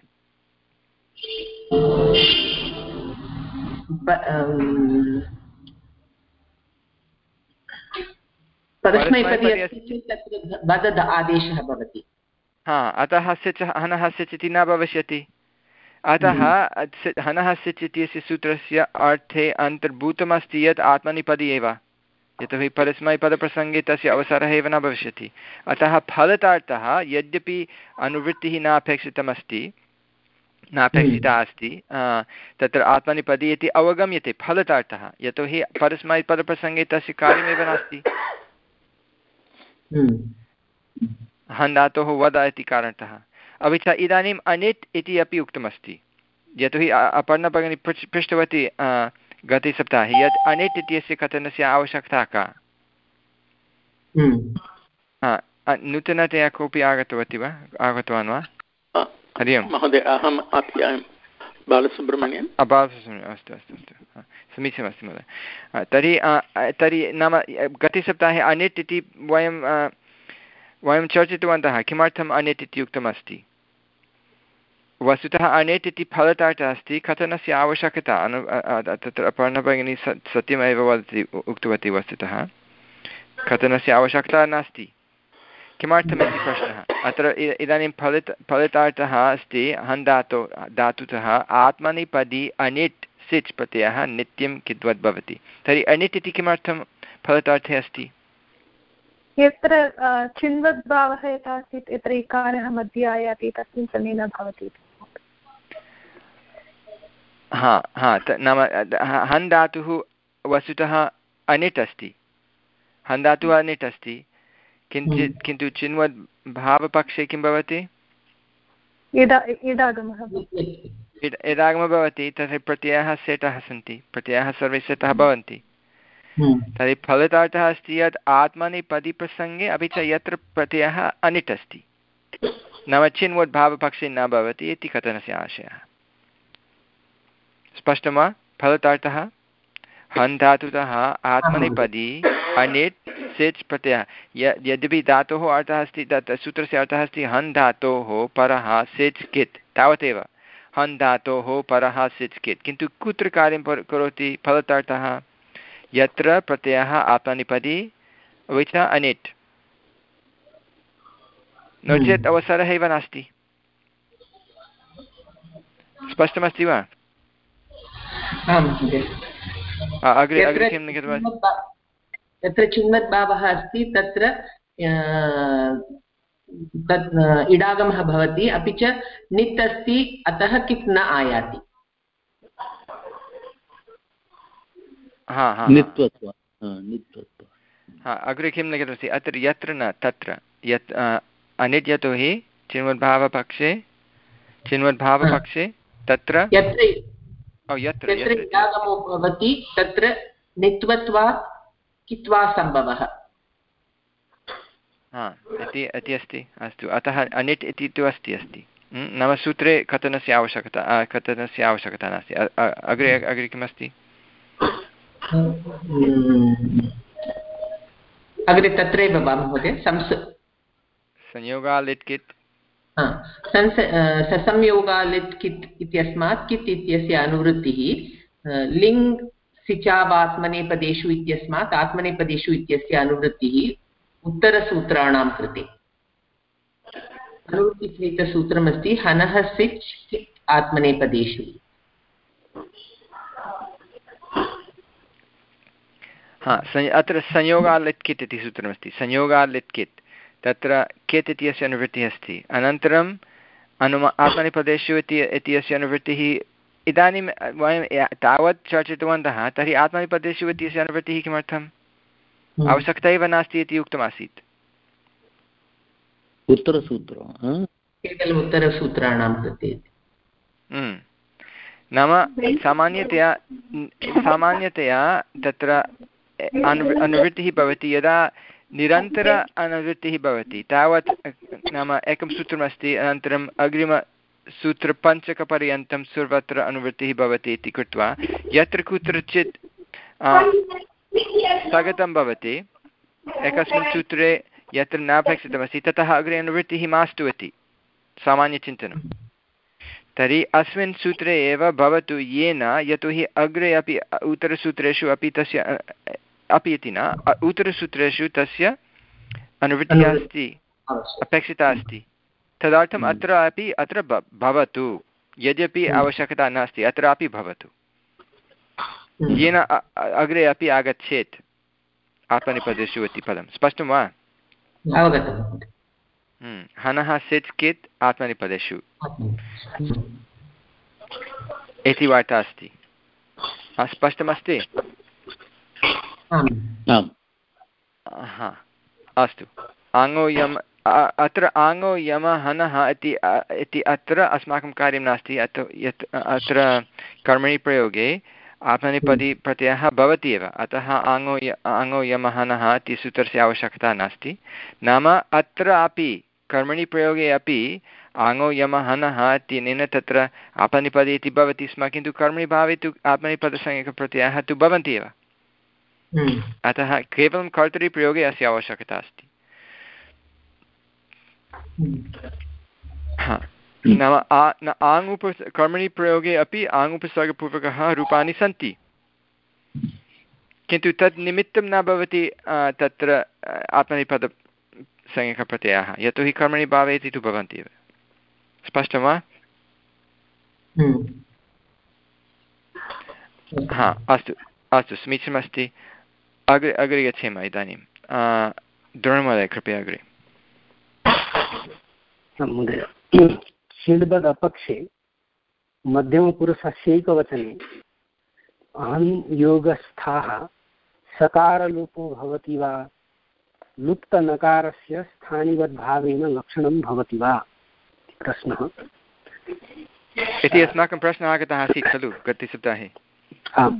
परस्मैपदी अस्ति चेत् तत्र वद आदेशः भवति। हा, अतः सिच् हनः सिच् इति न भविष्यति। अतः हनः सिच् इत्यस्य सूत्रस्य अर्थे अन्तर्भूतमस्ति यत् आत्मनेपदी एव यतोहि परस्मैपदप्रसङ्गे तस्य अवसरः एव न भविष्यति। अतः फलितार्थः यद्यपि अनुवृत्तिः नापेक्षितमस्ति नापेक्षिता अस्ति तत्र आत्मनेपदी इति अवगम्यते फलितार्थः, यतोहि परस्मैपदप्रसङ्गे तस्य कार्यमेव नास्ति हन् धातोः वद इति कारणतः। अपि च इदानीम् अनिट् इति अपि उक्तमस्ति, यतोहि अपर्णा भगिनी पृच् पृष्टवती गते सप्ताहे यत् अनिट् इत्यस्य कथनस्य आवश्यकता का। नूतनतया कोऽपि आगतवती वा आगतवान् वा? हरि ओम् महोदय, अहम् आप्यायं बालसुब्रह्मण्यन्। बालसुब्रह्मण्यम् अस्तु अस्तु अस्तु समीचीनमस्ति महोदय। तर्हि तर्हि नाम गते सप्ताहे अनिट् इति वयं वयं चर्चितवन्तः। किमर्थम् अनिट् इति उक्तमस्ति? वस्तुतः अनिट् इति फलितार्थः अस्ति, कथनस्य आवश्यकता अनु तत्र अपर्णा भगिनी सत्यमेव वदति उक्तवती वस्तुतः कथनस्य आवश्यकता नास्ति। किमर्थमिति प्रश्नः। अत्र इदानीं फलित फलितार्थः अस्ति हन् धातु धातुतः आत्मनेपदी अनिट् सिच् प्रत्ययः नित्यं किद्वद् भवति। तर्हि अनिट् इति किमर्थं फलितार्थे अस्ति? यत्र चिन्वद्भावः यथा आसीत् यत्र इकारः मध्ये आयाति तस्मिन् समये न भवति। हा हा नाम हन् धातुः वस्तुतः अनिट् अस्ति, हन् धातुः अनिट् अस्ति, किञ्चित् किन्तु चिन्वद् भावपक्षे किं भवति? यदागमः भवति तर्हि प्रत्ययः सेटः सन्ति, प्रत्ययः सर्वे सेटः भवन्ति। तर्हि फलितार्थः अस्ति यत् आत्मनेपदी प्रसङ्गे अपि च यत्र प्रत्ययः अनिट् अस्ति नाम चिन्वद् भावपक्षे न भवति इति कथनस्य आशयः। स्पष्टं वा? फलितार्थः हन् धातुतः आत्मनेपदी अनिट् सिच् प्रत्ययः। यद्यपि धातोः अर्थः अस्ति तत् सूत्रस्य अर्थः अस्ति हन् धातोः परः सिच् कित्, तावदेव हन् धातोः परः सिच् कित्, किन्तु कुत्र कार्यं करोति फलितार्थः? यत्र प्रत्ययः आत्मनेपदी अपि च अनिट्, नो चेत् अवसरः एव नास्ति। स्पष्टमस्ति वा? अग्रे अग्रे किं लिखितवान्? यत्र चिन्वद्भावः अस्ति तत्र तत् इडागमः भवति, अपि च नित् अस्ति अतः कित् न आयाति। हा हा हा अग्रे किं लिखितमस्ति? अत्र यत्र न तत्र यत् अनिट्, यतोहि चिन्वद्भावपक्षे चिन्वद्भावपक्षे तत्र यत्र इडागमो भवति तत्र नित्वत्वात् कित्वा सम्भवः हा इति इति अस्ति। अस्तु, अतः अनिट् इति तु अस्ति अस्ति नाम सूत्रे कथनस्य आवश्यकता कथनस्य आवश्यकता नास्ति। अग्रे अग्रे किमस्ति? अग्रे तत्रैव वा महोदय? संस् संयोगालिट् कित् ससंयोगालिट् कित् इत्यस्मात् कित् इत्यस्य अनुवृत्तिः लिङ् सिचावात्मनेपदेषु इत्यस्मात् आत्मनेपदेषु इत्यस्य अनुवृत्तिः उत्तरसूत्राणां कृते। अनुवृत्तिसहितसूत्रमस्ति हनः सिच् कित् आत्मनेपदेषु। हा अत्र संयोगालिट् कित् इति सूत्रमस्ति। संयोगालिट् कित् तत्र कित् इत्यस्य अनुवृत्तिः अस्ति, अनन्तरम् अनुमा आत्मनेपदेषु इति इत्यस्य अनुवृत्तिः इदानीं वयं तावत् चर्चितवन्तः। तर्हि आत्मनेपदेषु इत्यस्य अनुवृत्तिः किमर्थम्? आवश्यकता एव नास्ति इति उक्तमासीत्। उत्तरसूत्रं केवलम् उत्तरसूत्राणां कृते। नाम सामान्यतया सामान्यतया तत्र अनु अनुवृत्तिः भवति यदा निरन्तर अनुवृत्तिः भवति तावत् नाम एकं सूत्रमस्ति, अनन्तरम् अग्रिमसूत्रपञ्चकपर्यन्तं सर्वत्र अनुवृत्तिः भवति इति कृत्वा यत्र कुत्रचित् स्थगितं भवति एकस्मिन् सूत्रे यत्र नापेक्षितमस्ति ततः अग्रे अनुवृत्तिः मास्तु इति सामान्यचिन्तनं। तर्हि अस्मिन् सूत्रे एव भवतु येन, यतोहि अग्रे अपि उत्तरसूत्रेषु अपि तस्य अपि इति न उत्तरसूत्रेषु तस्य अनुवृत्तिः अस्ति, अपेक्षिता अस्ति, तदर्थम् अत्र अपि अत्र भवतु, यद्यपि आवश्यकता नास्ति अत्रापि भवतु, येन अग्रे अपि आगच्छेत् आत्मनेपदेषु इति पदं स्पष्टं वा? हनः सिच् कित् आत्मनेपदेषु इति वार्ता अस्ति। स्पष्टमस्ति? हा अस्तु। आङो यम अत्र आङो यम हनः इति इति अत्र अस्माकं कार्यं नास्ति। अत्र यत् अत्र कर्मणि प्रयोगे आत्मनेपदी प्रत्ययः भवति एव, अतः आङो य आङो यम हनः इति सूत्रस्य आवश्यकता नास्ति। नाम अत्रापि कर्मणि प्रयोगे अपि आङो यम हनः इत्यनेन तत्र आत्मनेपदी इति भवति स्म, किन्तु कर्मणि भावे तु आत्मनेपदसंज्ञकप्रत्ययाः तु भवन्ति एव। अतः केवलं कर्तरिप्रयोगे अस्य आवश्यकता अस्ति। हा नाम आ न आङ् उप कर्मणि प्रयोगे अपि आङ् उपसर्गपूर्वकः रूपाणि सन्ति, किन्तु तद् निमित्तं न भवति तत्र आत्मनेपदसंज्ञकप्रत्ययाः, यतोहि कर्मणि भावे इति तु भवन्ति एव। स्पष्टं वा? हा अस्तु अस्तु समीचीनमस्ति। अग्रे अग्रे गच्छेम इदानीं। द्रोणमहोदय कृपया अग्रे। महोदय षिण्बद् अपक्षे मध्यमपुरुषस्यैकवचने अहं योगस्थाः सकारलोपो भवति वा लुप्तनकारस्य स्थानिवद्भावेन लक्षणं भवति वा प्रश्नः इति अस्माकं प्रश्नः आगतः आसीत् खलु गते सप्ताहे। आम्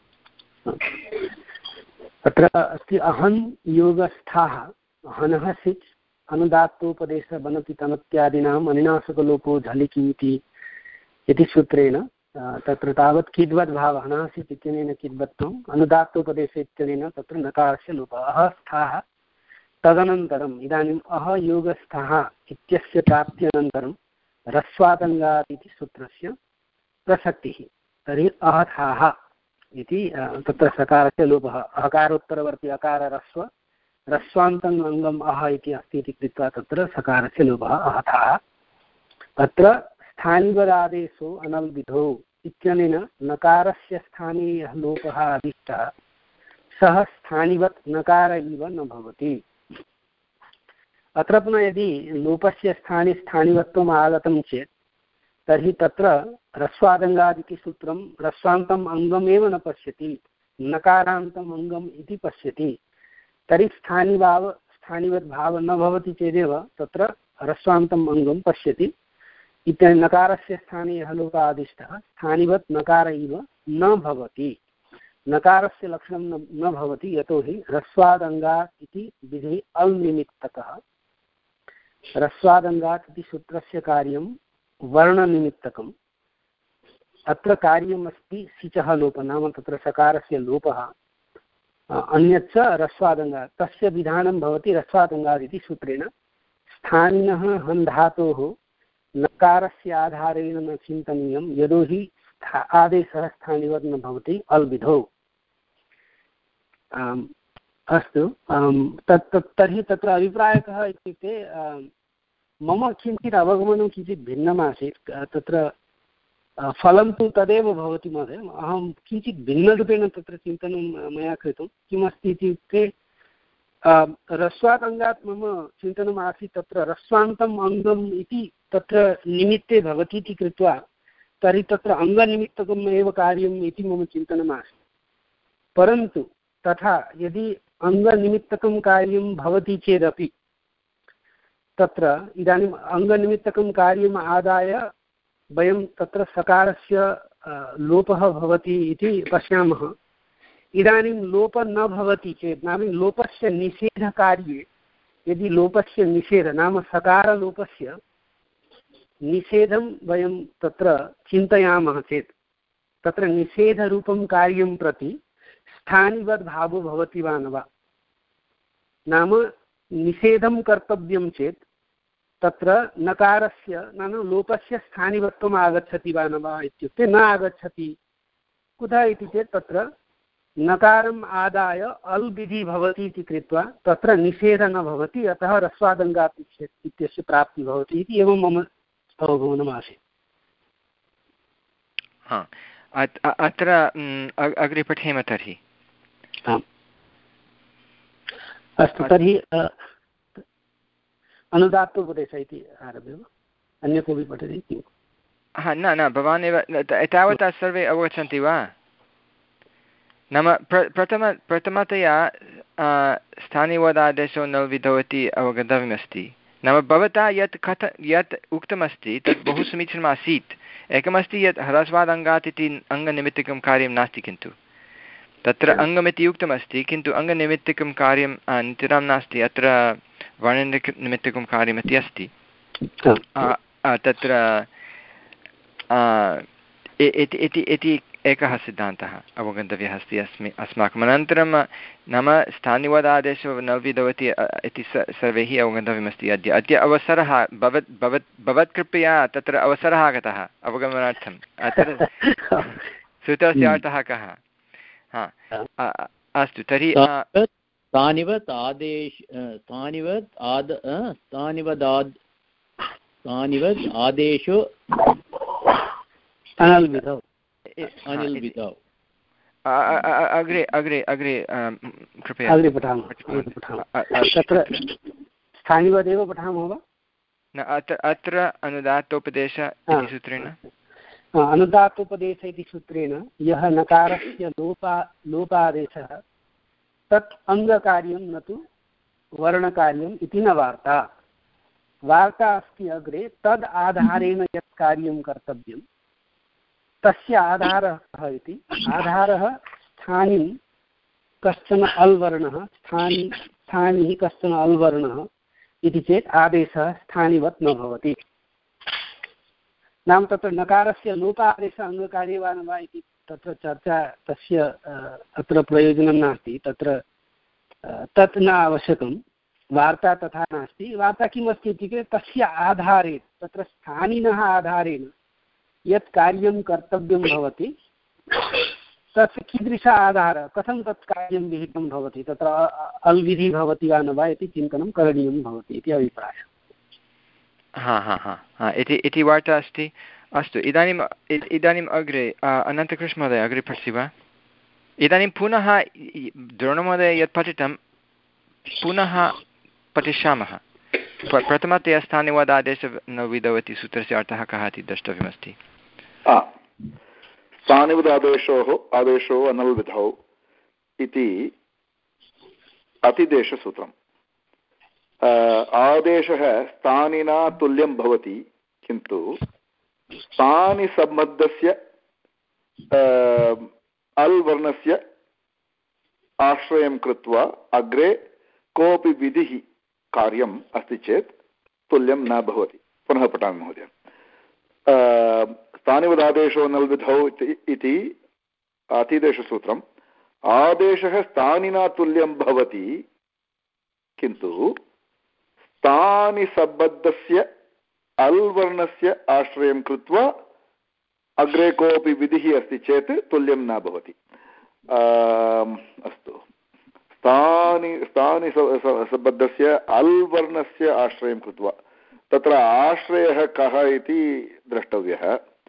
अत्र अस्ति अहं योगस्थाः हनः सिच् अनुदात्तोपदेशः बनति तनत्यादीनाम् अनिनाशकलोपो झलिकी इति सूत्रेण तत्र तावत् किद्वद्भावः हनः सिच् इत्यनेन किद्वत्वम् अनुदात्तोपदेशः इत्यनेन तत्र नकारस्य लोपः अहस्थाः तदनन्तरम् इदानीम् अहयोगस्थाः इत्यस्य प्राप्त्यनन्तरं रस्वातङ्गात् इति सूत्रस्य प्रसक्तिः। तर्हि अहथाः इति तत्र सकारस्य लोपः अकारोत्तरवर्ति अकाररस्व रस्वान्तम् अङ्गम् अह इति अस्ति इति कृत्वा तत्र सकारस्य लोपः अहथाः। अत्र स्थानिवदादेशो अनल्विधौ इत्यनेन नकारस्य स्थाने यः लोपः आदिष्टः सः स्थानिवत् नकार इव न भवति। अत्र पुनः यदि लोपस्य स्थाने स्थानिवत्वम् आगतं चेत् तर्हि तत्र रस्वादङ्गादिति सूत्रं रस्वान्तम् अङ्गमेव न पश्यति, नकारान्तम् अङ्गम् इति पश्यति। तर्हि स्थानिभाव स्थानिवद्भावः न भवति चेदेव तत्र रस्वान्तम् अङ्गं पश्यति। इत्यनेन नकारस्य स्थाने यः लोपः आदिष्टः स्थानिवत् नकार इव न भवति, नकारस्य लक्षणं न भवति, यतोहि रस्वादङ्गात् इति विधिः अनिमित्तकः। रस्वादङ्गात् इति सूत्रस्य कार्यं वर्णनिमित्तकम्। अत्र कार्यमस्ति सिचः लोपः, नाम तत्र सकारस्य लोपः, अन्यच्च रस्वादङ्गात् तस्य विधानं भवति रस्वादङ्गात् इति सूत्रेण। स्थानिनः हन् धातोः नकारस्य आधारेण न चिन्तनीयं, यतोहि आदेशः स्थानिवत् न भवति अल्विधौ। अस्तु तत् तर्हि तत्र अभिप्रायकः इत्युक्ते मम किञ्चित् अवगमनं किञ्चित् भिन्नम् आसीत्। तत्र फलं तु तदेव भवति महोदय, अहं किञ्चित् भिन्नरूपेण तत्र चिन्तनं मया कृतं। किमस्ति इत्युक्ते रस्वात् अङ्गात् मम चिन्तनम् आसीत् तत्र रस्वान्तम् अङ्गम् इति तत्र निमित्ते भवति इति कृत्वा तर्हि तत्र अङ्गनिमित्तकम् एव कार्यम् इति मम चिन्तनम् आसीत्। परन्तु तथा यदि अङ्गनिमित्तकं कार्यं भवति चेदपि तत्र इदानीम् अङ्गनिमित्तकं कार्यम् आदाय वयं तत्र सकारस्य लोपः भवति इति पश्यामः। इदानीं लोपः न भवति चेत् नाम लोपस्य निषेधकार्ये यदि लोपस्य निषेध नाम सकारलोपस्य निषेधं वयं तत्र चिन्तयामः चेत् तत्र निषेधरूपं कार्यं प्रति स्थानिवद्भावो भवति वा न वा। नाम निषेधं कर्तव्यं चेत् तत्र नकारस्य नाम लोपस्य स्थानिवत्वम् आगच्छति वा न वा इत्युक्ते न आगच्छति। कुतः इति चेत् तत्र नकारम् आदाय अल् विधि भवति इति कृत्वा तत्र निषेधः न भवति, अतः रस्वादङ्गात् इत्यस्य प्राप्तिः भवति इति एवं मम अवगमनम् आसीत्। हा अत्र अग्रे पठेम तर्हि। अस्तु, तर्हि अनुदात्तोपदेशः इति आरभ्य वा अन्य कोऽपि पठति? हा न न भवान् एव तावता सर्वे अवगच्छन्ति वा? नाम प्र प्रथम प्रथमतया स्थानिवदादेशो न विधौ इति अवगन्तव्यमस्ति। नाम भवता यत् कथ यत् उक्तमस्ति तत् बहु समीचीनमासीत्। एकमस्ति यत् ह्रस्वादङ्गात् इति अङ्गनिमित्तिकं कार्यं नास्ति, किन्तु तत्र अङ्गमिति उक्तमस्ति, किन्तु अङ्गनिमित्तिकं कार्यं नितरां नास्ति, अत्र वर्णनिमित्तिकं कार्यमिति अस्ति। तत्र इति इति एकः सिद्धान्तः अवगन्तव्यः अस्ति अस्मि अस्माकम्। अनन्तरं नाम स्थानिवदादेशो न विधवति इति सर्वैः अवगन्तव्यमस्ति। अद्य अद्य अवसरः भवत् भवत् भवत्कृपया तत्र अवसरः आगतः अवगमनार्थम्। अत्र सूत्रस्य अर्थः कः? हा अस्तु, तर्हि स्थानिवत् आदेश स्थानिवत् आद स्थानिवदाद् स्थानिवत् आदेशो अनल्विधौ अनिल्विधौ। अग्रे अग्रे अग्रे कृपया अग्रे पठामः। तत्र स्थानिवदेव पठामः वा? न, अत्र अत्र अनुदात्तोपदेश इति सूत्रेण अनुदात्तोपदेश इति सूत्रेण यः नकारस्य लोपा लोपादेशः तत् अङ्गकार्यं न तु वर्णकार्यम् इति न वार्ता। वार्ता अस्ति अग्रे तद् आधारेण यत् कार्यं कर्तव्यं तस्य आधारः कः इति। आधारः स्थानी कश्चन अल्वर्णः, स्थानी स्थानिः कश्चन अल्वर्णः इति चेत् आदेशः स्थानिवत् न भवति। नाम तत्र नकारस्य लोपादेशः अङ्गकार्ये वा न वा इति तत्र चर्चा, तस्य अत्र प्रयोजनं नास्ति। तत्र तत् न आवश्यकं। वार्ता तथा नास्ति। वार्ता किमस्ति इत्युक्ते तस्य आधारे, तत्र स्थानिनः आधारेण यत् कार्यं कर्तव्यं भवति तस्य कीदृशः आधारः, कथं तत् कार्यं विहितं भवति, तत्र अल्विधि भवति वा न वा इति चिन्तनं करणीयं भवति इति अभिप्रायः। हा हा हा हा इति इति वार्ता अस्ति। अस्तु, इदानीम् इदानीम् अग्रे अनन्तकृष्णमहोदय अग्रे पठति वा? इदानीं पुनः द्रोणमहोदय यत् पठितं पुनः पठिष्यामः। प्रथमतया स्थानिवदादेशः न विधवति सूत्रस्य अर्थः कः इति द्रष्टव्यमस्ति। स्थानिवदादेशोः आदेशो अनल्विधौ इति अतिदेशसूत्रम्। आदेशः स्थानिना तुल्यं भवति, किन्तु स्थानिसम्बद्धस्य अल् वर्णस्य आश्रयं कृत्वा अग्रे कोऽपि विधिः कार्यम् अस्ति चेत् तुल्यं न भवति। पुनः पठामि महोदय। स्थानिवदादेशो नल्विधौ इति अतिदेशसूत्रम्। आदेशः स्थानिना तुल्यं भवति, किन्तु स्थानिसम्बद्धस्य अल् वर्णस्य आश्रयं कृत्वा अग्रे कोऽपि विधिः अस्ति चेत् तुल्यं न भवति। अस्तु, स्थानि स्थानि सम्बद्धस्य अल् वर्णस्य आश्रयं कृत्वा, तत्र आश्रयः कः इति द्रष्टव्यः।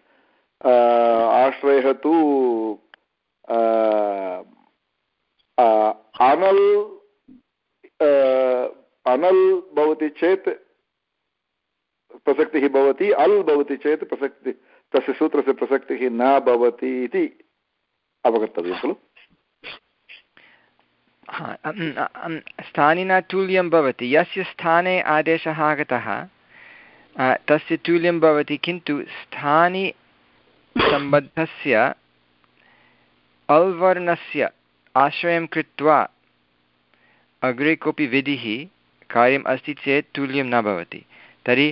आश्रयः तु अनल् अनल् भवति चेत् प्रसक्तिः भवति, अल् भवति चेत् प्रसक्ति तस्य सूत्रस्य प्रसक्तिः न भवति इति अवगन्तव्यं खलु। स्थानिना तुल्यं भवति, यस्य स्थाने आदेशः आगतः तस्य तुल्यं भवति, किन्तु स्थानि सम्बद्धस्य अल्वर्णस्य आश्रयं कृत्वा अग्रे कोऽपि विधिः कार्यम् अस्ति चेत् तुल्यं न भवति। तर्हि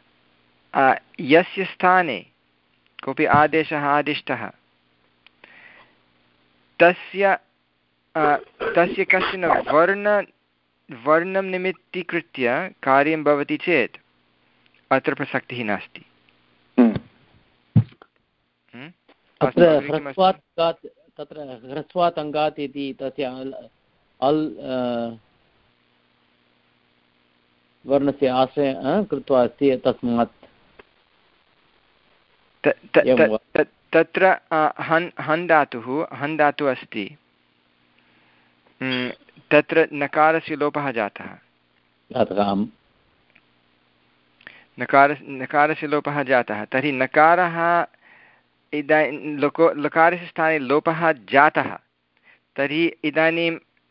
यस्य स्थाने कोऽपि आदेशः आदिष्टः तस्य तस्य कश्चन वर्ण वर्णं निमित्तीकृत्य कार्यं भवति चेत् अत्र प्रसक्तिः नास्ति। तत्र ह्रस्वात् तत्र ह्रस्वात् अङ्गात् इति तस्य अल् वर्णस्य आश्रयं कृत्वा अस्ति, तस्मात् तत्र हन् हन् धातुः हन् धातुः अस्ति। तत्र नकारस्य लोपः जातः नकार नकारस्य लोपः जातः तर्हि नकारः इदानीं लोको लकारस्य स्थाने लोपः जातः तर्हि इदानीं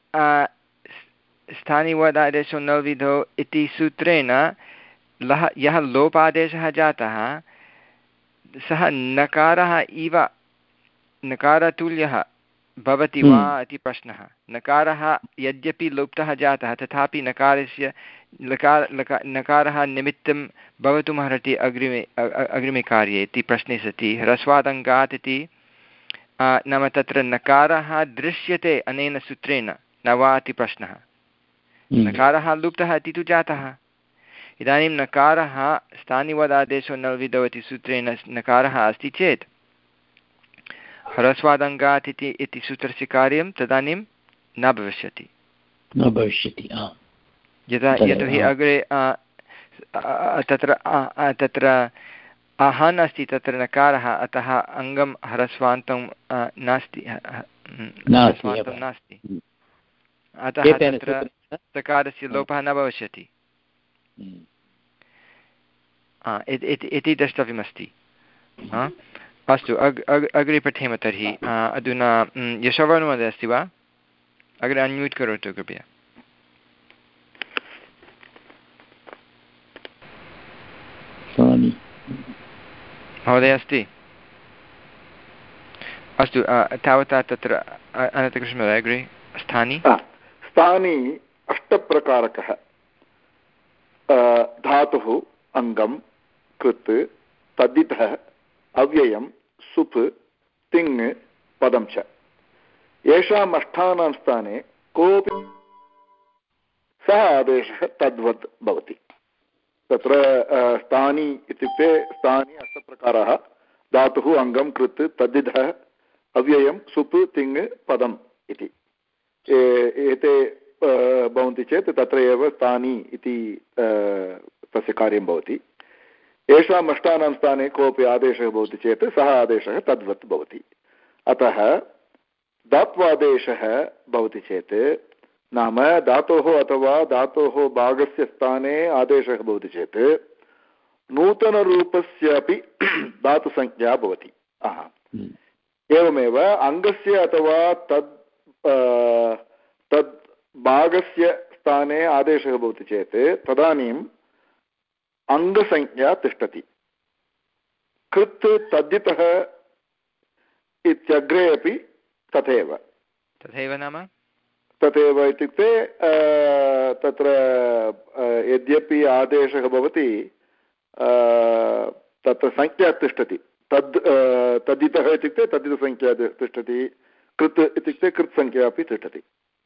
स्थानिवदादेशो नल्विधौ इति सूत्रेण लः यः लोपादेशः जातः सः नकारः इव नकारतुल्यः भवति वा इति प्रश्नः नकारः यद्यपि लुप्तः जातः तथापि नकारस्य लकार लका नकारः निमित्तं भवितुमर्हति अग्रिमे अग्रिमे कार्ये इति प्रश्ने सति ह्रस्वादङ्गात् इति नाम तत्र नकारः दृश्यते अनेन सूत्रेण न वा इति प्रश्नः नकारः लुप्तः इति तु जातः इदानीं नकारः स्थानिवदादेशो नल्विधौ इति सूत्रेण नकारः अस्ति चेत् ह्रस्वादङ्गात् इति इति सूत्रस्य कार्यं तदानीं न भविष्यति न भविष्यति यथा यतोहि अग्रे तत्र तत्र अहन् अस्ति तत्र नकारः अतः अङ्गं ह्रस्वान्तं नास्ति ह्रस्वान्तं नास्ति अतः तत्र सकारस्य लोपः न भविष्यति इति द्रष्टव्यमस्ति अस्तु अग् अग् अग्रे पठेम तर्हि अधुना यशोवर्णमहोदय अस्ति वा अग्रे अन्म्यूट् करोतु कृपया महोदय अस्ति अस्तु तावता तत्र अनन्तकृष्णमहोदय अग्रे स्थानि स्थानि अष्टप्रकारकः धातुः अङ्गं कृत् तद्धितः अव्ययं सुप् तिङ् पदं च येषाम् अष्टानां स्थाने कोऽपि सः आदेशः तद्वत् भवति तत्र स्थानि इत्युक्ते स्थानि अष्टप्रकाराः धातुः अङ्गं कृत् तद्धितः अव्ययं सुप् तिङ् पदम् इति एते भवन्ति चेत् तत्र एव स्थानि इति तस्य कार्यं भवति येषाम् अष्टानां स्थाने कोऽपि आदेशः भवति चेत् सः आदेशः तद्वत् भवति अतः धात्वादेशः भवति चेत् नाम धातोः अथवा धातोः भागस्य स्थाने आदेशः भवति चेत् नूतनरूपस्यापि धातुसंज्ञा भवति एवमेव अङ्गस्य अथवा तद् तद् भागस्य स्थाने आदेशः भवति चेत् तदानीम् अङ्गसंज्ञा तिष्ठति कृत् तद्धितः इत्यग्रे अपि तथैव तथैव नाम तथैव इत्युक्ते तत्र यद्यपि आदेशः भवति तत्र संख्या तिष्ठति तद् तद्धितः इत्युक्ते तद्धितसंख्या तिष्ठति कृत् इत्युक्ते कृत् संख्या अपि तिष्ठति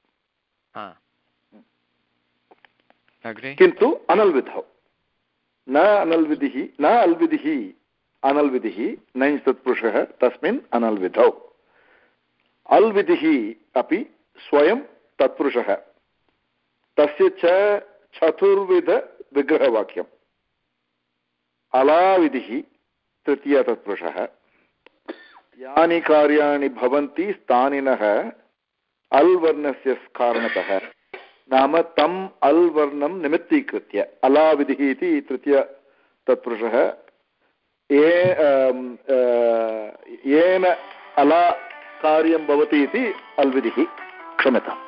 किन्तु अनल्विधौ न अनल्विधिः न अल्विधिः अनल्विधिः नञ् तत्पुरुषः तस्मिन् अनल्विधौ अल्विधिः अपि स्वयं तत्पुरुषः तस्य च चतुर्विधविग्रहवाक्यम् अलाविधिः तृतीयतत्पुरुषः यानि कार्याणि भवन्ति स्थानिनः अल् वर्णस्य कारणतः नाम तम् अल् वर्णं निमित्तीकृत्य अलाविधिः इति तृतीय तत्पुरुषः ये येन अला कार्यं भवति इति अल्विधिः क्षम्यताम्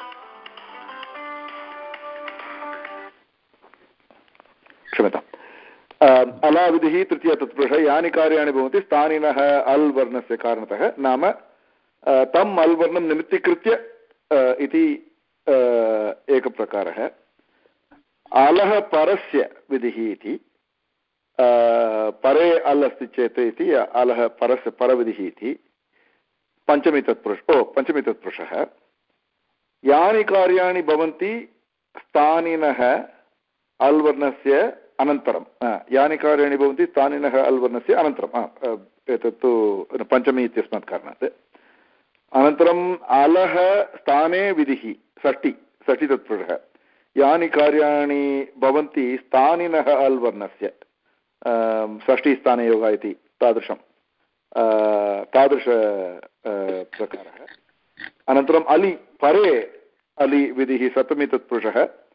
क्षम्यताम् अलाविधिः तृतीय तत्पुरुषः यानि कार्याणि भवन्ति स्थानिनः अल् वर्णस्य कारणतः नाम तम् अल् वर्णं निमित्तीकृत्य इति एकप्रकारः अलः परस्य विधिः इति परे अल् अस्ति चेत् इति अलः परस्य परविधिः इति पञ्चमी तत्पुरुष ओ पञ्चमी तत्पुरुषः यानि कार्याणि भवन्ति स्थानिनः अल् वर्णस्य अनन्तरं यानि कार्याणि भवन्ति स्थानिनः अल् वर्णस्य अनन्तरम् एतत्तु पञ्चमी इत्यस्मात् कारणात् अनन्तरम् अलः स्थाने विधिः षष्टि षष्टि तत्पुरुषः यानि कार्याणि भवन्ति स्थानिनः अल् वर्णस्य षष्टिस्थाने योगः इति तादृशं तादृश प्रकारः अनन्तरम् अलि परे अलि विधिः सप्तमी तत्पुरुषः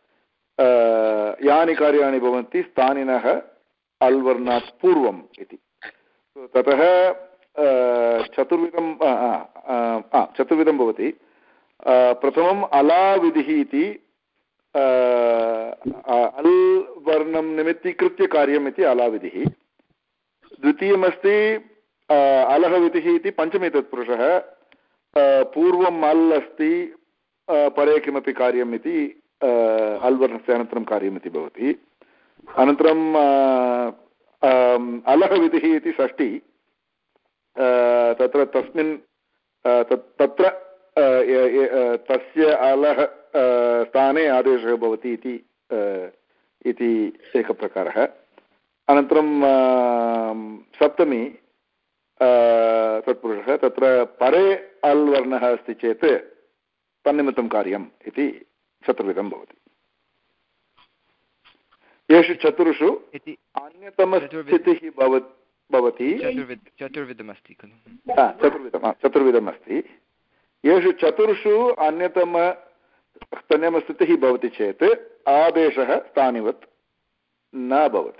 यानि कार्याणि भवन्ति स्थानिनः अल् वर्णात् पूर्वम् इति ततः चतुर्विधं चतुर्विधं भवति प्रथमम् अलाविधिः इति अल् वर्णं निमित्तीकृत्य कार्यम् इति अलाविधिः द्वितीयमस्ति अलः विधिः इति पञ्चमी तत्पुरुषः पूर्वम् अल् अस्ति परे किमपि कार्यम् इति अल् वर्णस्य अनन्तरं कार्यम् इति भवति अनन्तरं अलः विधिः इति षष्ठी तत्र तस्मिन् तत्र तस्य अलः स्थाने आदेशः भवति इति इति एकप्रकारः अनन्तरं सप्तमी तत्पुरुषः तत्र परे अल् वर्णः अस्ति चेत् तन्निमित्तं कार्यम् इति चतुर्विधं भवति येषु चतुर्षु अन्यतमस्थितिः भवति चतुर्विधमस्ति खलु चतुर्विधं चतुर्विधमस्ति येषु चतुर्षु अन्यतम अन्यतमस्थितिः भवति चेत् आदेशः स्थानिवत् न भवति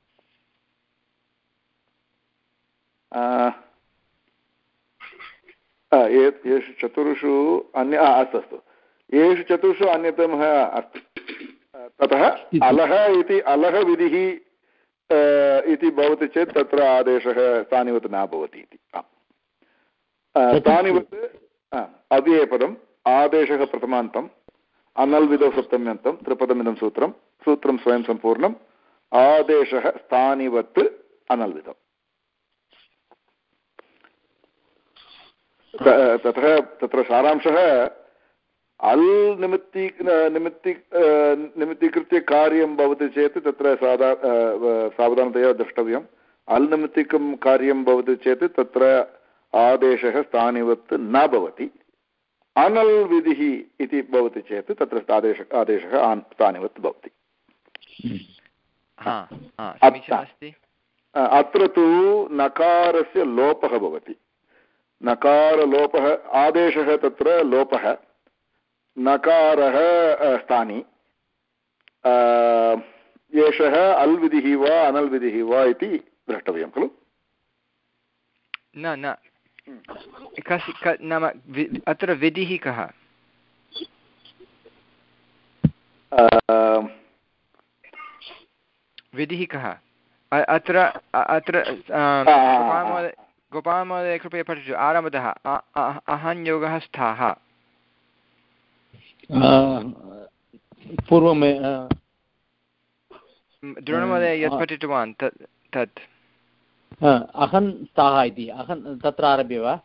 येषु चतुर्षु अन्य अस्तु अस्तु येषु चतुर्षु अन्यतमः अस्ति ततः अलः इति अलः विधिः इति भवति चेत् तत्र आदेशः स्थानिवत् न भवति इति स्थानिवत् अव्ययपदम् आदेशः प्रथमान्तम् अनल् विधौ सप्तम्यन्तं त्रिपदमिदं सूत्रं सूत्रं स्वयं सम्पूर्णम् आदेशः स्थानिवत् अनल् विधौ ततः तत्र सारांशः अल् निमित्ती निमित्ती निमित्तीकृत्य कार्यं भवति चेत् तत्र साधा सावधानतया द्रष्टव्यम् अल् निमित्तिकं कार्यं भवति चेत् तत्र आदेशः स्थानिवत् न भवति अनल् विधिः इति भवति चेत् तत्र आदेश आदेशः आन् स्थानिवत् भवति अत्र तु नकारस्य लोपः भवति नकारलोपः आदेशः तत्र लोपः नकारः स्थानि एषः अल् विधिः वा अनल् विधिः वा इति द्रष्टव्यं खलु न न कस्य नाम अत्र विधिः कः विधिः कः अत्र अत्र गोपालमहोदय कृपया पठतु आरम्भतः अहं योगः स्थाः पूर्वं द्रोणमहोदय यत् पठितवान् तत् तत् अहं स्थाः इति अहं तत्र आरभ्य वा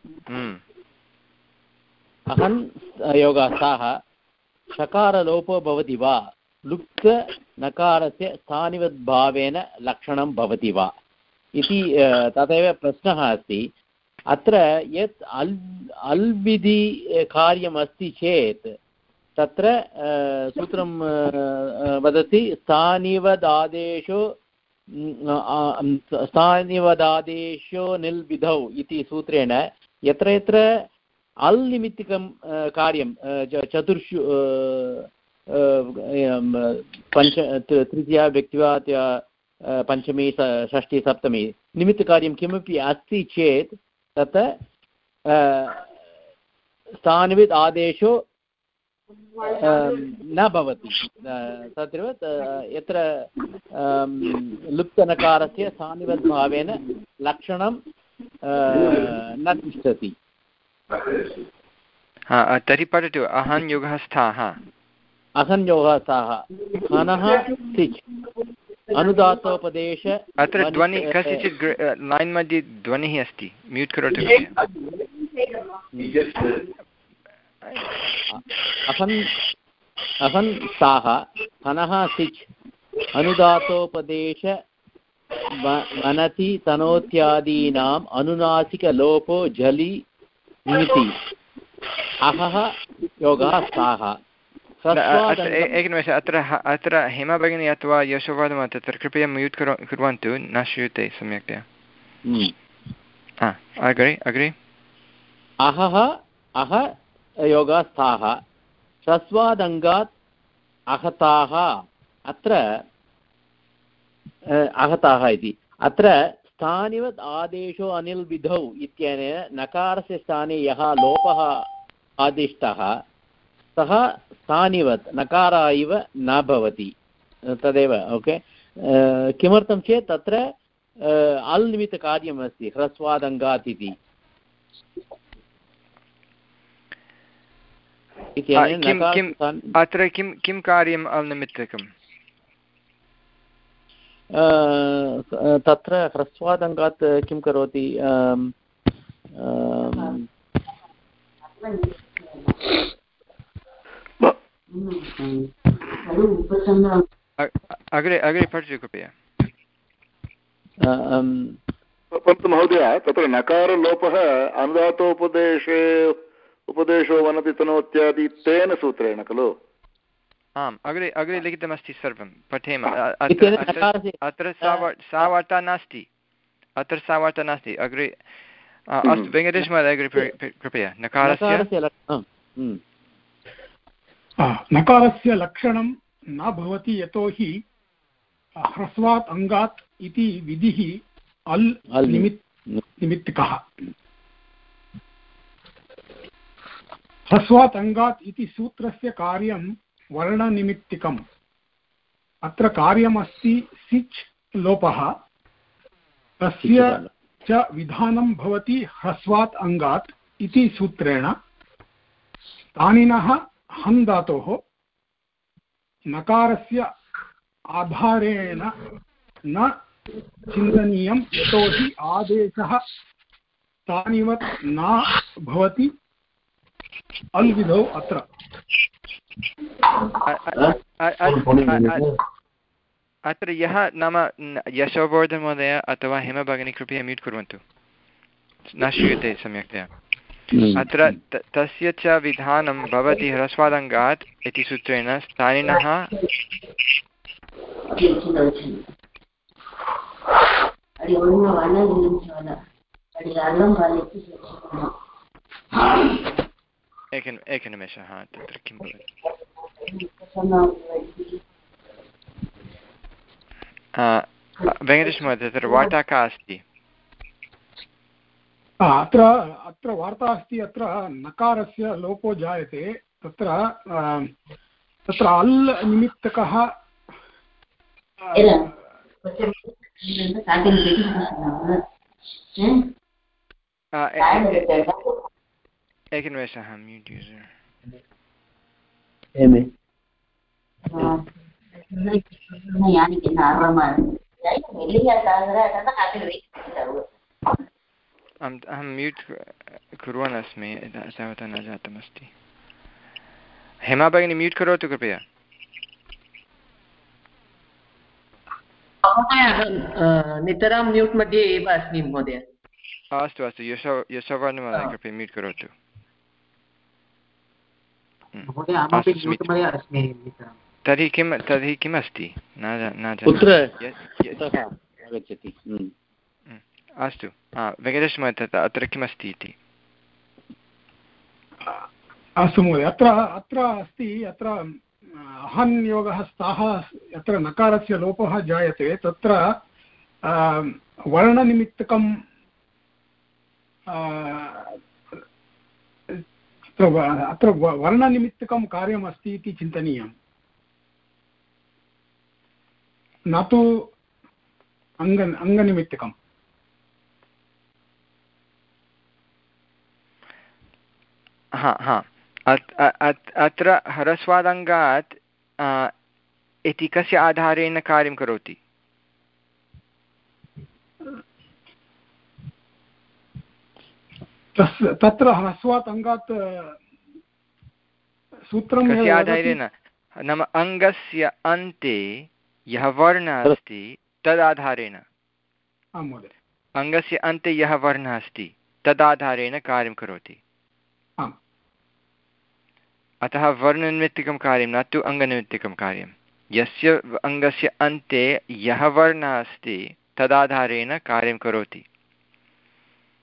अहं योगः स्थाः शकारलोपो भवति वा लुप्त नकारस्य स्थानिवद्भावेन लक्षणं भवति वा इति तदेव प्रश्नः अस्ति अत्र यत् अल् अल् विधि कार्यम् अस्ति चेत् तत्र सूत्रं वदति स्थानिवदादेशो स्थानिवदादेशो निल् विधौ इति सूत्रेण यत्र यत्र अल् निमित्तिकं कार्यं चतुर्षु पञ्च तृतीया व्यक्तिवा पञ्चमी षष्ठी सप्तमी निमित्तकार्यं किमपि अस्ति चेत् तत् स्थानिविद् आदेशो न भवति तत्रैव यत्र लुप्तनकारस्य स्थानिवद्भावेन लक्षणं न तिष्ठति तर्हि पठतु अहं योगः स्थाः अहं योगः स्थाः हनः सिच् अनुदातोपदेश अत्र ध्वनि कस्यचित् लैन् मध्ये ध्वनिः अस्ति म्यूट् करोतु अहं अहं स्थाः हनः सिच् अनुदातोपदेश वनति तनोत्यादीनाम् अनुनासिकलोपो झलि निमिति अहः योगः स्थाः एकनिमेष अत्र अत्र हेमा भगिनी अथवा यशोवर्धन तत्र कृपया म्यूट् कुर्वन्तु न श्रूयते सम्यक्तया अग्रे अग्रे अहः अह योगः स्थाः ह्रस्वादङ्गात् आहताः अत्र आहताः इति अत्र स्थानिवत् आदेशो अनिल् विधौ इत्यनेन नकारस्य स्थाने यः लोपः आदिष्टः सः स्थानिवत् नकारः इव न भवति तदेव ओके किमर्थं चेत् तत्र अल् निमित्तकार्यम् अस्ति ह्रस्वादङ्गात् इति अत्र किं किं कार्यम् अल् निमित्तकम् तत्र ह्रस्वादङ्गात् किं करोति अग्रे अग्रे पठतु कृपया परन्तु महोदय तत्र नकारलोपः अनुदातोपदेशे उपदेशो वनति तनोत्यादि तेन सूत्रेण खलु आम् अग्रे अग्रे लिखितमस्ति सर्वं पठेम अत्र सा वार्ता नास्ति अत्र सा वार्ता नास्ति अग्रे अस्तु वेङ्कटेश महोदय अग्रे कृपया नकारस्य नकारस्य लक्षणं न भवति यतोहि ह्रस्वात् अङ्गात् इति विधिः अल् निमित् निमित्तिकः ह्रस्वात् अङ्गात् इति सूत्रस्य कार्यं वर्णनिमित्तिकम् अत्र कार्यमस्ति सिच् लोपः तस्य च विधानं भवति ह्रस्वात् अङ्गात् इति सूत्रेण तानिनः हन् धातोः नकारस्य आधारेण न चिन्तनीयं यतोहि आदेशः तानिवत् न भवति अल् विधौ अत्र अत्र यः नाम यशोवर्धन महोदय अथवा हेमा भगिनी कृपया म्यूट् कुर्वन्तु न श्रूयते सम्यक्तया अत्र तस्य च विधानं भवति ह्रस्वादङ्गात् इति सूत्रेण स्थानिनः एकन् एकनिमेषः तत्र किं भवति वेङ्कटेश महोदय तत्र वार्ता का अस्ति अत्र अत्र वार्ता अस्ति अत्र नकारस्य लोपो जायते तत्र तत्र अल् निमित्तकः एकनिमेषः म्यूट् यूजर् अहं म्यूट् कुर्वन् अस्मि तावता न जातमस्ति हेमा भगिनी म्यूट् करोतु कृपया नितरां म्यूट् मध्ये एव अस्मि महोदय अस्तु अस्तु यशो यशोवर्धन महोदय कृपया म्यूट् करोतु तर्हि किं तर्हि किम् अस्ति न आगच्छति अस्तु वेङ्कटेश महोदय अत्र किमस्ति इति अस्तु महोदय अत्र अत्र अस्ति अत्र हन् योगः स्तः यत्र नकारस्य लोपः जायते तत्र वर्णनिमित्तकं अत्र वर्णनिमित्तकं कार्यमस्ति इति चिन्तनीयं न तु अङ्ग अङ्गनिमित्तकम् हा हा अत्र ह्रस्वादङ्गात् इति कस्य आधारेण कार्यं करोति तत्र ह्रस्वात् अङ्गात् सूत्रं कस्य आधारेण नाम अङ्गस्य अन्ते यः वर्णः अस्ति तदाधारेण अङ्गस्य अन्ते यः वर्णः अस्ति तदाधारेण कार्यं करोति अतः वर्णनिमित्तिकं कार्यं न तु अङ्गनिमित्तिकं कार्यं यस्य अङ्गस्य अन्ते यः वर्णः अस्ति तदाधारेण कार्यं करोति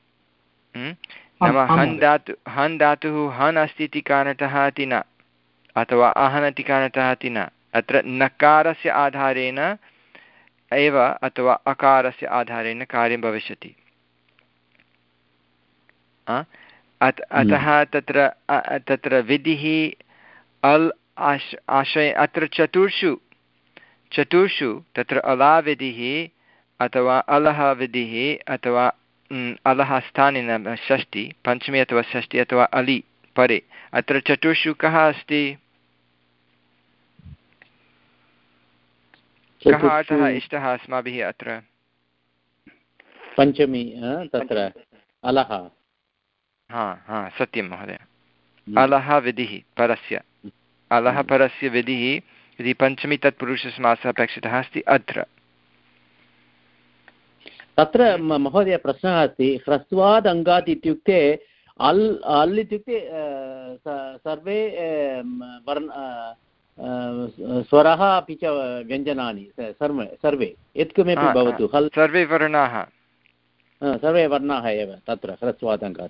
नाम हन् धातु हन् धातुः हन् अस्ति इति कारणतः इति न अथवा आहनति कारणतः इति न, अत्र नकारस्य आधारेण एव अथवा अकारस्य आधारेण कार्यं भविष्यति। अतः तत्र तत्र विधिः अल् आश् आश्रय अत्र चतुर्षु चतुर्षु तत्र अलाविधिः अथवा अलः विधिः अथवा अलः स्थानेन षष्टि पञ्चमी अथवा षष्टि अथवा अलि परे, अत्र चतुर्षु कः अस्ति, कः अर्थः इष्टः अस्माभिः अत्र? पञ्चमी तत्र अलः। हा हा सत्यं महोदय, अलः विधिः परस्य, अलः परस्य विधिः यदि पञ्चमी तत्पुरुषसमासः अपेक्षितः अस्ति अत्र। तत्र महोदय प्रश्नः अस्ति, ह्रस्वाद् अङ्गात् इत्युक्ते अल् अल् इत्युक्ते सर्वे वर्ण स्वरः अपि च व्यञ्जनानि सर्वे सर्वे यत्किमपि भवतु, हल् सर्वे वर्णाः, सर्वे वर्णाः एव तत्र ह्रस्वाद् अङ्गात्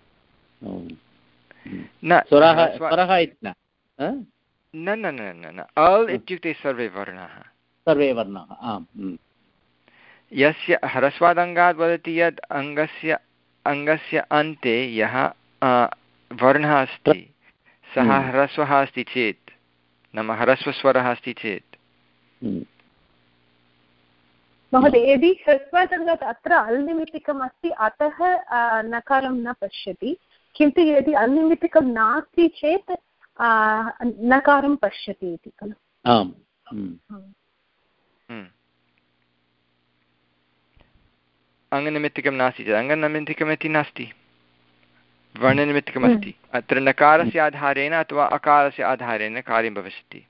न स्वरः स्वरः इति न न न न न अल् इत्युक्ते सर्वे वर्णाः, सर्वे वर्णाः। आम्, यस्य ह्रस्वादङ्गात् वदति यत् अङ्गस्य अङ्गस्य अन्ते यः वर्णः अस्ति सः ह्रस्वः अस्ति चेत्, नाम ह्रस्वस्वरः अस्ति चेत्। महोदय यदि ह्रस्वादङ्गात् अत्र अल्निमित्तिकम् अस्ति अतः नकारं न पश्यति, किन्तु यदि अल्निमित्तिकं नास्ति चेत् नकारं पश्यति इति खलु? आम्। अङ्गनिमित्तिकं नास्ति चेत् अङ्गनिमित्तिकमिति नास्ति, वर्णनिमित्तिकमस्ति। अत्र नकारस्य आधारेण अथवा अकारस्य आधारेण कार्यं भविष्यति।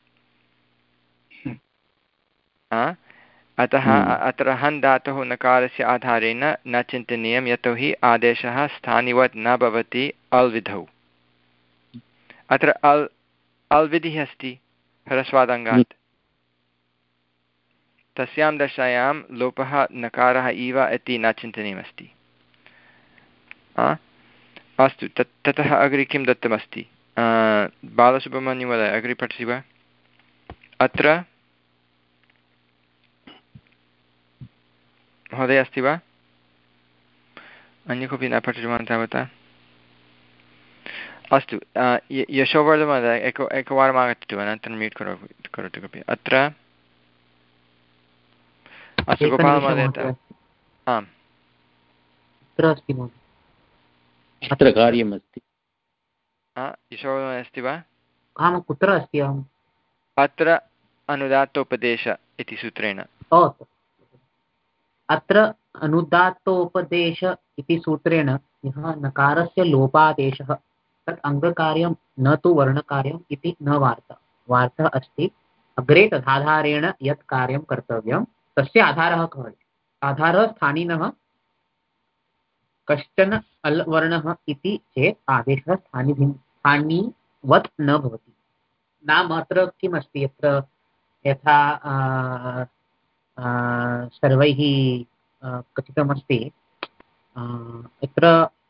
अतः अत्र हन् धातुः नकारस्य आधारेण न चिन्तनीयं, यतोहि आदेशः स्थानिवत् न भवति अल् विधौ। अत्र अल् अल् विधिः अस्ति ह्रस्वादङ्गात्, तस्यां दशायां लोपः नकारः इव इति न चिन्तनीयमस्ति। अस्तु, तत् ततः अग्रे किं दत्तमस्ति? बालसुब्रह्मण्यमहोदय अग्रे पठसि वा? अत्र महोदय अस्ति वा? अन्य कोऽपि न पठितवान् तावता? अस्तु, यशोवर्धनमहोदय एक एकवारम् आगच्छतु, अनन्तरं म्यूट् करो करोतु कोऽपि। अत्र अस्तु, गोपालमहोदय। आम्, अत्र अस्ति महोदय, अत्र कार्यम् अस्ति। यशोवर्धनमहोदय अस्ति वा? आम्, कुत्र अस्ति? अहम् अत्र अनुदात्तोपदेश इति सूत्रेण। अत्र अनुदात्तोपदेश इति सूत्रेण यः नकारस्य लोपादेशः तत् अङ्गकार्यं न तु वर्णकार्यम् इति न वार्ता। वार्ता अस्ति अग्रे तदाधारेण यत् कार्यं कर्तव्यं तस्य आधारः कः इति। आधारः स्थानिनः कश्चन अल् वर्णः इति चेत् आदेशः स्थानिभिः स्थानिवत् न भवति। नाम अत्र किमस्ति, अत्र यथा सर्वैः कथितमस्ति, अत्र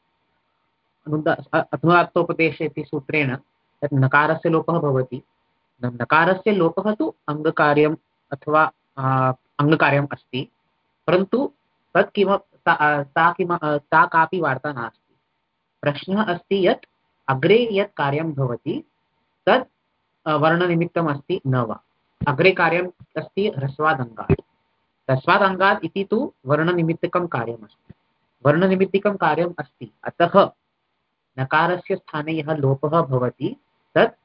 अनुदात्तोपदेशे इति सूत्रेण तत् नकारस्य लोपः भवति। नकारस्य लोपः तु अङ्गकार्यम् अथवा अङ्गकार्यम् अस्ति, परन्तु तत् किम सा किम सा कापि वार्ता नास्ति। प्रश्नः अस्ति यत् अग्रे यत् कार्यं भवति तत् वर्णनिमित्तम् अस्ति न वा। अग्रे कार्यम् अस्ति ह्रस्वादङ्गात्। ह्रस्वादङ्गात् इति तु वर्णनिमित्तकं कार्यमस्ति, वर्णनिमित्तिकं कार्यम् अस्ति, अतः नकारस्य स्थाने यः लोपः भवति तत्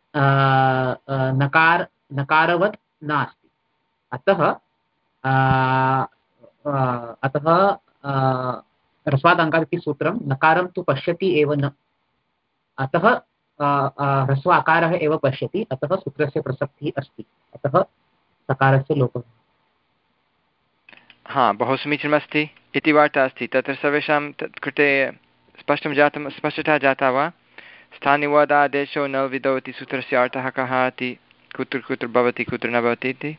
नकार नकारवत् नास्ति। अतः अतः ह्रस्वादङ्गात् इति सूत्रं नकारं तु पश्यति एव न, अतः ह्रस्व आकारः एव पश्यति, अतः सूत्रस्य प्रसक्तिः अस्ति, अतः सकारस्य लोपः। हा, बहु समीचीनमस्ति इति वार्ता अस्ति। तत्र सर्वेषां तत् कृते स्पष्टं जातं, स्पष्टता जाता वा? स्थानिवदादेशो न विधौ इति सूत्रस्य अर्थः कः इति, कुत्र कुत्र भवति कुत्र न भवति इति।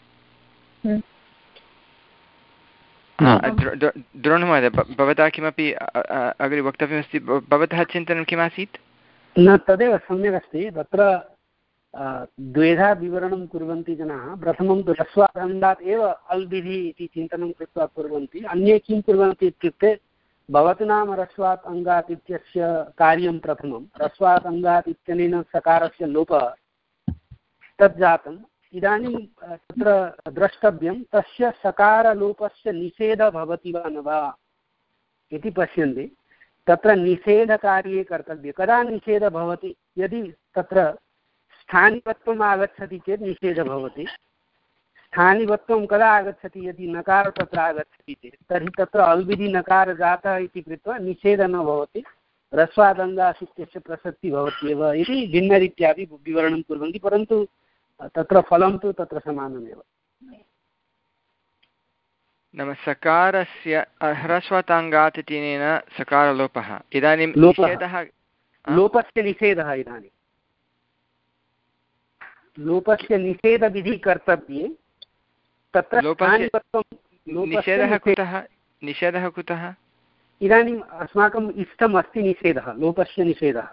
द्रोणमहोदय, भवता किमपि अग्रे वक्तव्यमस्ति? भवतः चिन्तनं किमासीत्? न, तदेव सम्यक् अस्ति। तत्र द्वेधा विवरणं कुर्वन्ति जनाः। प्रथमं तु ह्रस्वादन्तात् एव अल् विधि इति चिन्तनं कृत्वा कुर्वन्ति। अन्ये किं कुर्वन्ति इत्युक्ते भवतु नाम ह्रस्वात् अङ्गात् इत्यस्य कार्यं प्रथमं, ह्रस्वात् अङ्गात् इत्यनेन सकारस्य लोपः तत् जातम्। इदानीं तत्र द्रष्टव्यं तस्य सकारलोपस्य निषेधः भवति वा न वा इति पश्यन्ति। तत्र निषेधकार्ये कर्तव्ये। कदा निषेधः भवति? यदि तत्र स्थानिवत्वम् आगच्छति चेत् निषेधः भवति। स्थानिवत्वं कदा आगच्छति? यदि नकार तत्र आगच्छति चेत् तर्हि तत्र अल्विधि नकार जातः इति कृत्वा निषेधः न भवति, ह्रस्वादङ्गास् इत्यस्य प्रसक्तिः भवत्येव इति भिन्नरीत्यापि विवरणं कुर्वन्ति। परन्तु तत्र फलं तु तत्र समानमेव। नाम सकारस्य ह्रस्वाताङ्गात् इत्यनेन सकारलोपः। इदानीं निषेधः, लोपस्य निषेधः। इदानीं लोपस्य निषेधविधिः कर्तव्ये। तत्र निषेधः कुतः? निषेधः कुतः? इदानीम् अस्माकम् इष्टम् अस्ति निषेधः, लोपस्य निषेधः।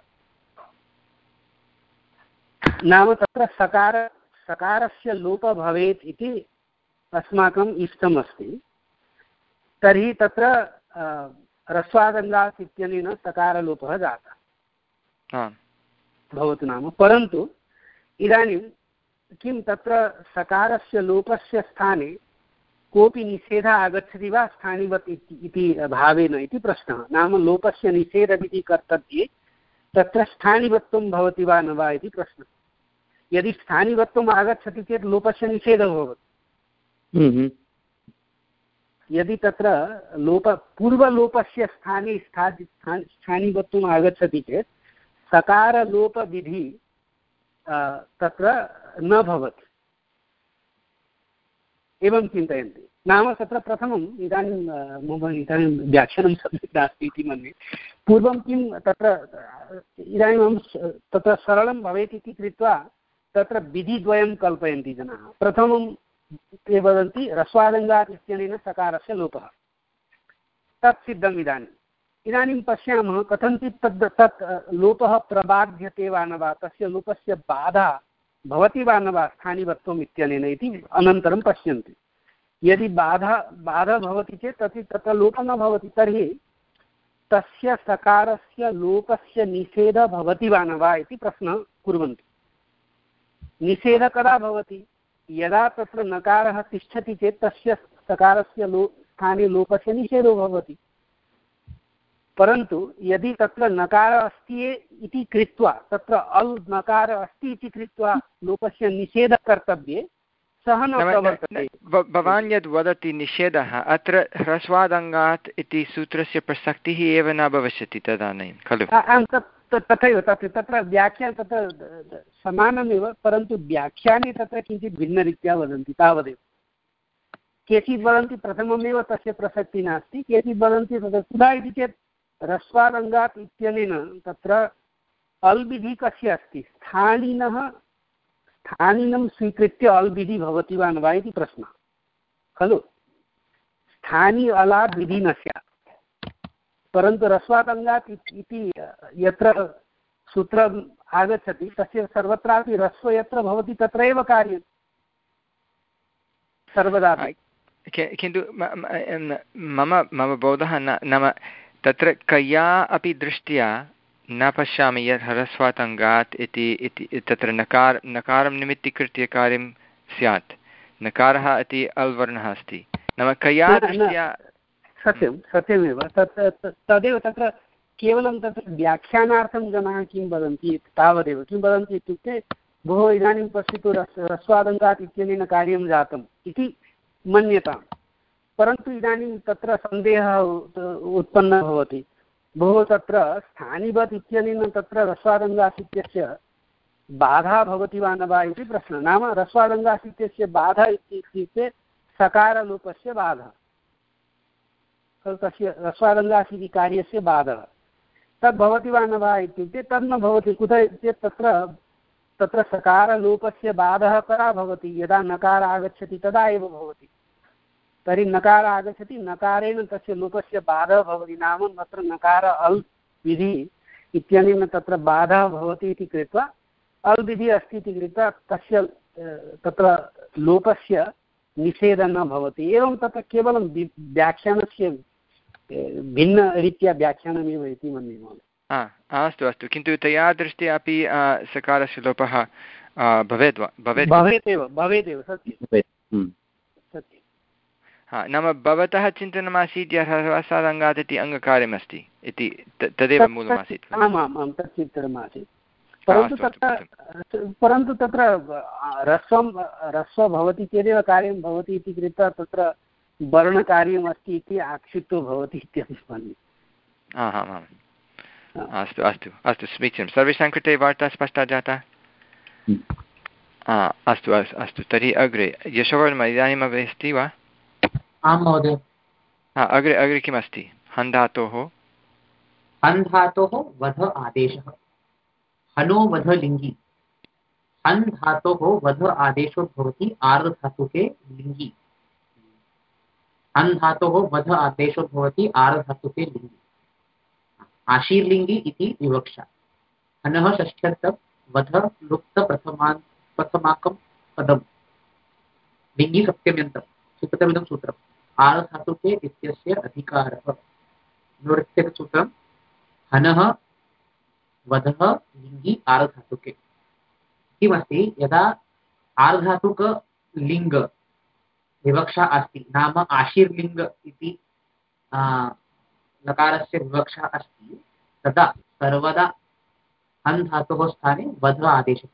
नाम तत्र सकार सकारस्य लोपः भवेत् इति अस्माकम् इष्टम् अस्ति। तर्हि तत्र ह्रस्वादङ्गात् इत्यनेन सकारलोपः जातः भवतु नाम। परन्तु इदानीं किं तत्र सकारस्य लोपस्य स्थाने कोऽपि निषेधः आगच्छति वा स्थानिवत् इति भावेन इति प्रश्नः। नाम लोपस्य निषेधमिति कर्तव्ये तत्र स्थानिवत्वं भवति वा न वा इति प्रश्नः। यदि स्थानिवत्वम् आगच्छति चेत् लोपस्य निषेधः भवति। यदि तत्र लोप पूर्वलोपस्य स्थाने स्थानिवत्वम् आगच्छति चेत् सकारलोपविधि तत्र न भवति। एवं चिन्तयन्ति। नाम तत्र प्रथमम् इदानीं मम इदानीं व्याख्यानं सम्यक् नास्ति इति मन्ये। पूर्वं किं तत्र इदानीम् अहं तत्र सरलं भवेत् इति कृत्वा तत्र विधिद्वयं कल्पयन्ति जनाः। प्रथमं ते वदन्ति ह्रस्वादङ्गात् इत्यनेन सकारस्य लोपः, तत् सिद्धम्। इदानीम् इदानीं पश्यामः कथञ्चित् तद् तत् लोपः प्रबाध्यते वा न वा, तस्य लोपस्य बाधा भवति वा न वा स्थानिवत्वम् इत्यनेन इति अनन्तरं पश्यन्ति। यदि बाधा बाधा भवति चेत् तर्हि तत्र लोपः न भवति, तर्हि तस्य सकारस्य लोपस्य निषेधः भवति वा न वा इति प्रश्नः कुर्वन्ति। निषेधः कदा भवति? यदा तत्र नकारः तिष्ठति चेत् तस्य सकारस्य लो स्थाने लोपस्य निषेधो भवति। परन्तु यदि तत्र नकारः अस्ति इति कृत्वा तत्र अल् नकारः अस्ति इति कृत्वा लोपस्य निषेधः कर्तव्ये, सः न प्रवर्तते। भवान् यद् वदति निषेधः, अत्र ह्रस्वादङ्गात् इति सूत्रस्य प्रसक्तिः एव न भविष्यति तदानीं खलु? तथैव तत्र तत्र व्याख्या तत्र समानमेव, परन्तु व्याख्याने तत्र किञ्चित् भिन्नरीत्या वदन्ति तावदेव। केचित् वदन्ति प्रथममेव तस्य प्रसक्तिः नास्ति, केचित् वदन्ति तत्र कुतः इति चेत् ह्रस्वादङ्गात् इत्यनेन तत्र अल् विधिः कस्य अस्ति? स्थानिनः स्थानिनं स्वीकृत्य अल् विधिः भवति वा न वा इति प्रश्नः खलु? स्थानी अलात् विधिः न स्यात्। परन्तु ह्रस्वादङ्गात् इति यत्र सूत्रम् आगच्छति तस्य सर्वत्रापि ह्रस्व यत्र भवति तत्र एव कार्यं सर्वदा। किन्तु मम मम बोधः न, नाम तत्र कया अपि दृष्ट्या न पश्यामि यत् ह्रस्वादङ्गात् इति तत्र नकार नकारं निमित्तीकृत्य कार्यं स्यात्। नकारः इति अल् वर्णः अस्ति, नाम कया दृष्ट्या सत्यं सत्यमेव। तत् तदेव तत्र केवलं तत्र व्याख्यानार्थं जनाः किं वदन्ति तावदेव। किं वदन्ति इत्युक्ते भोः इदानीं पश्यतु ह्रस्वादङ्गात् इत्यनेन कार्यं जातम् इति मन्यताम्। परन्तु इदानीं तत्र सन्देहः उत्पन्नः भवति, भोः तत्र स्थानिवत् इत्यनेन तत्र ह्रस्वादङ्गात् इत्यस्य बाधा भवति वा न वा इति प्रश्नः। नाम ह्रस्वादङ्गात् इत्यस्य बाधा इत्युक्ते सकारलोपस्य बाधा, तस्य ह्रस्वादङ्गात् इति कार्यस्य बाधः तद् भवति वा न वा इत्युक्ते तद् न भवति। कुतः चेत् तत्र तत्र सकारलोपस्य बाधः कदा भवति? यदा नकारः आगच्छति तदा एव भवति। तर्हि नकारः आगच्छति, नकारेण तस्य लोपस्य बाधः भवति। नाम तत्र नकार अल् विधि इत्यनेन तत्र बाधः भवति इति कृत्वा अल् विधिः अस्ति इति कृत्वा तस्य तत्र लोपस्य निषेधः न भवति। एवं तत्र केवलं व्याख्यानस्य भिन्नरीत्या व्याख्यानमेव इति मन्ये महोदय। अस्तु अस्तु, किन्तु तया दृष्ट्या अपि सकारस्य लोपः भवेत् वा? भवेत् भवेत् एव भवेदेव सत्यं सत्यं। हा, नाम भवतः चिन्तनमासीत् यः ह्रस्वादङ्गात् इति अङ्गकार्यमस्ति इति तदेव मूलमासीत्। आम् आम् आं तत् चिन्तनमासीत्, परन्तु तत्र परन्तु तत्र ह्रस्वं ह्रस्व भवति चेदेव कार्यं भवति इति कृत्वा तत्र वर्णकार्यम् अस्ति इति आक्षिप्तो भवति इत्यहं मन्ये। आम् आम् अस्तु अस्तु अस्तु समीचीनं। सर्वेषां कृते वार्ता स्पष्टा जाता? अस्तु अस्तु, तर्हि अग्रे यशोवर्मा इदानीमपि अस्ति वा? आं महोदय। हा, अग्रे अग्रे किमस्ति? हन् धातोः हन् धातोः वध आदेशः। हनो वध लिङ्गि। हन् धातोः वध आदेशो भवति आर्धधातुके लिङ्गि। हन् धातोः वध आदेशो भवति आर्धधातुके लिङ्गि। आशीर्लिङ्गि इति विवक्षा। हनः षष्ठ्यर्थं वध लुप्त प्रथमा प्रथमाकं पदम्। लिङ्गि सप्तम्यन्तं सूत्रमिदं सूत्रम्। आर्धधातुके इत्यस्य अधिकारः। नृत्यसूत्रं हनः वधः लिङ्गि आर्धधातुके। किमस्ति, यदा आर्धधातुकलिङ्ग विवक्षा अस्ति, नाम आशीर्लिङ्ग इति लकारस्य विवक्षा अस्ति, तदा सर्वदा हन् धातोः स्थाने वध आदेशः।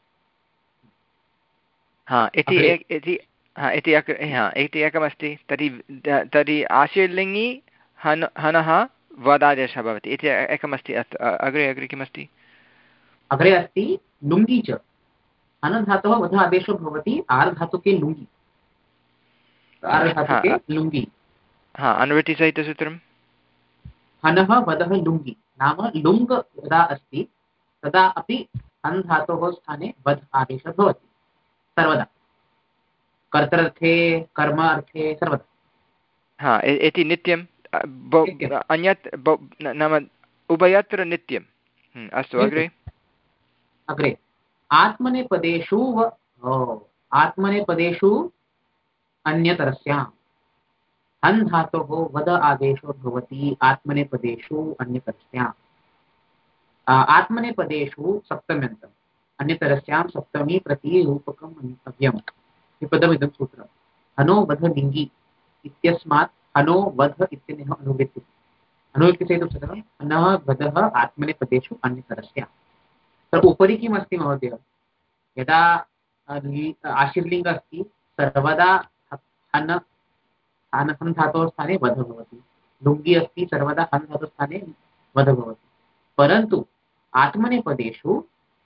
हा इति इति हा इति हा इति एकमस्ति। तर्हि तर्हि आशीर्लिङ्गि हन् हनः वदादेशः भवति इति एकमस्ति। अग्रे अग्रे किमस्ति? अग्रे अस्ति लुङ्गि च। हन् धातोः वध आदेशो भवति आर्धधातुके लुङ्गि। आर्धधातुके लुङ्गि। हा, अनुवृत्तिसहितसूत्रं हनः वदः लुङ्गि, नाम लुङ् यदा अस्ति तदा अपि हन् धातोः स्थाने वध आदेशः भवति सर्वदा, कर्तृर्थे कर्म अर्थे सर्वदा। हा इति नित्यं अन्यत् नाम उभयत्र नित्यम्। अस्तु अग्रे अग्रे आत्मनेपदेषु व आत्मनेपदेषु अन्यतरस्याम्। हन् धातोः वद आदेशो भवति आत्मनेपदेषु अन्यतरस्याम्। आत्मनेपदेषु सप्तम्यन्तम् अन्यतरस्यां सप्तमी प्रति रूपकम् अव्ययम्। विपदमिदं सूत्रम्। हनो वध लिङ्गि इत्यस्मात् हनो वध इत्यनेन अनुवृत्तिः। अनुवृत्तिसहितं सूत्रं हनः वधः आत्मनेपदेषु अन्यतरस्याम्। तत्र उपरि किमस्ति महोदय, यदा आशीर्लिङ्ग अस्ति सर्वदा हन् हन् धातोः स्थाने वध भवति। लुङ्गि अस्ति सर्वदा हन् धातोः स्थाने वध भवति। परन्तु आत्मनेपदेषु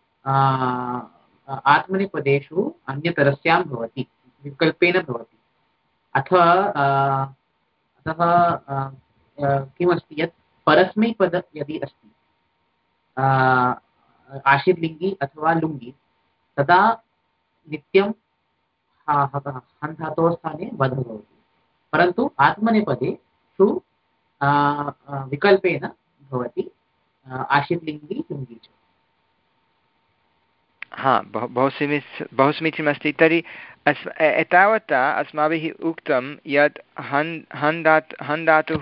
आत्मनेपदेषु अन्यतरस्यां भवति, विकल्पेन भवति। अथवा अतः किमस्ति यत् परस्मैपद यदि अस्ति आशीर्लिङ्गि अथवा लुङ्गि, तदा नित्यं हन् धातोः स्थाने वध भवति। परन्तु आत्मनेपदेषु विकल्पेन भवति आशीर्लिङ्गि लुङ्गि च। हा, बहु बहु समीचीनं बहु समीचीनमस्ति। तर्हि अस् एतावता अस्माभिः उक्तं यत् हन् हन् धात् हन् धातुः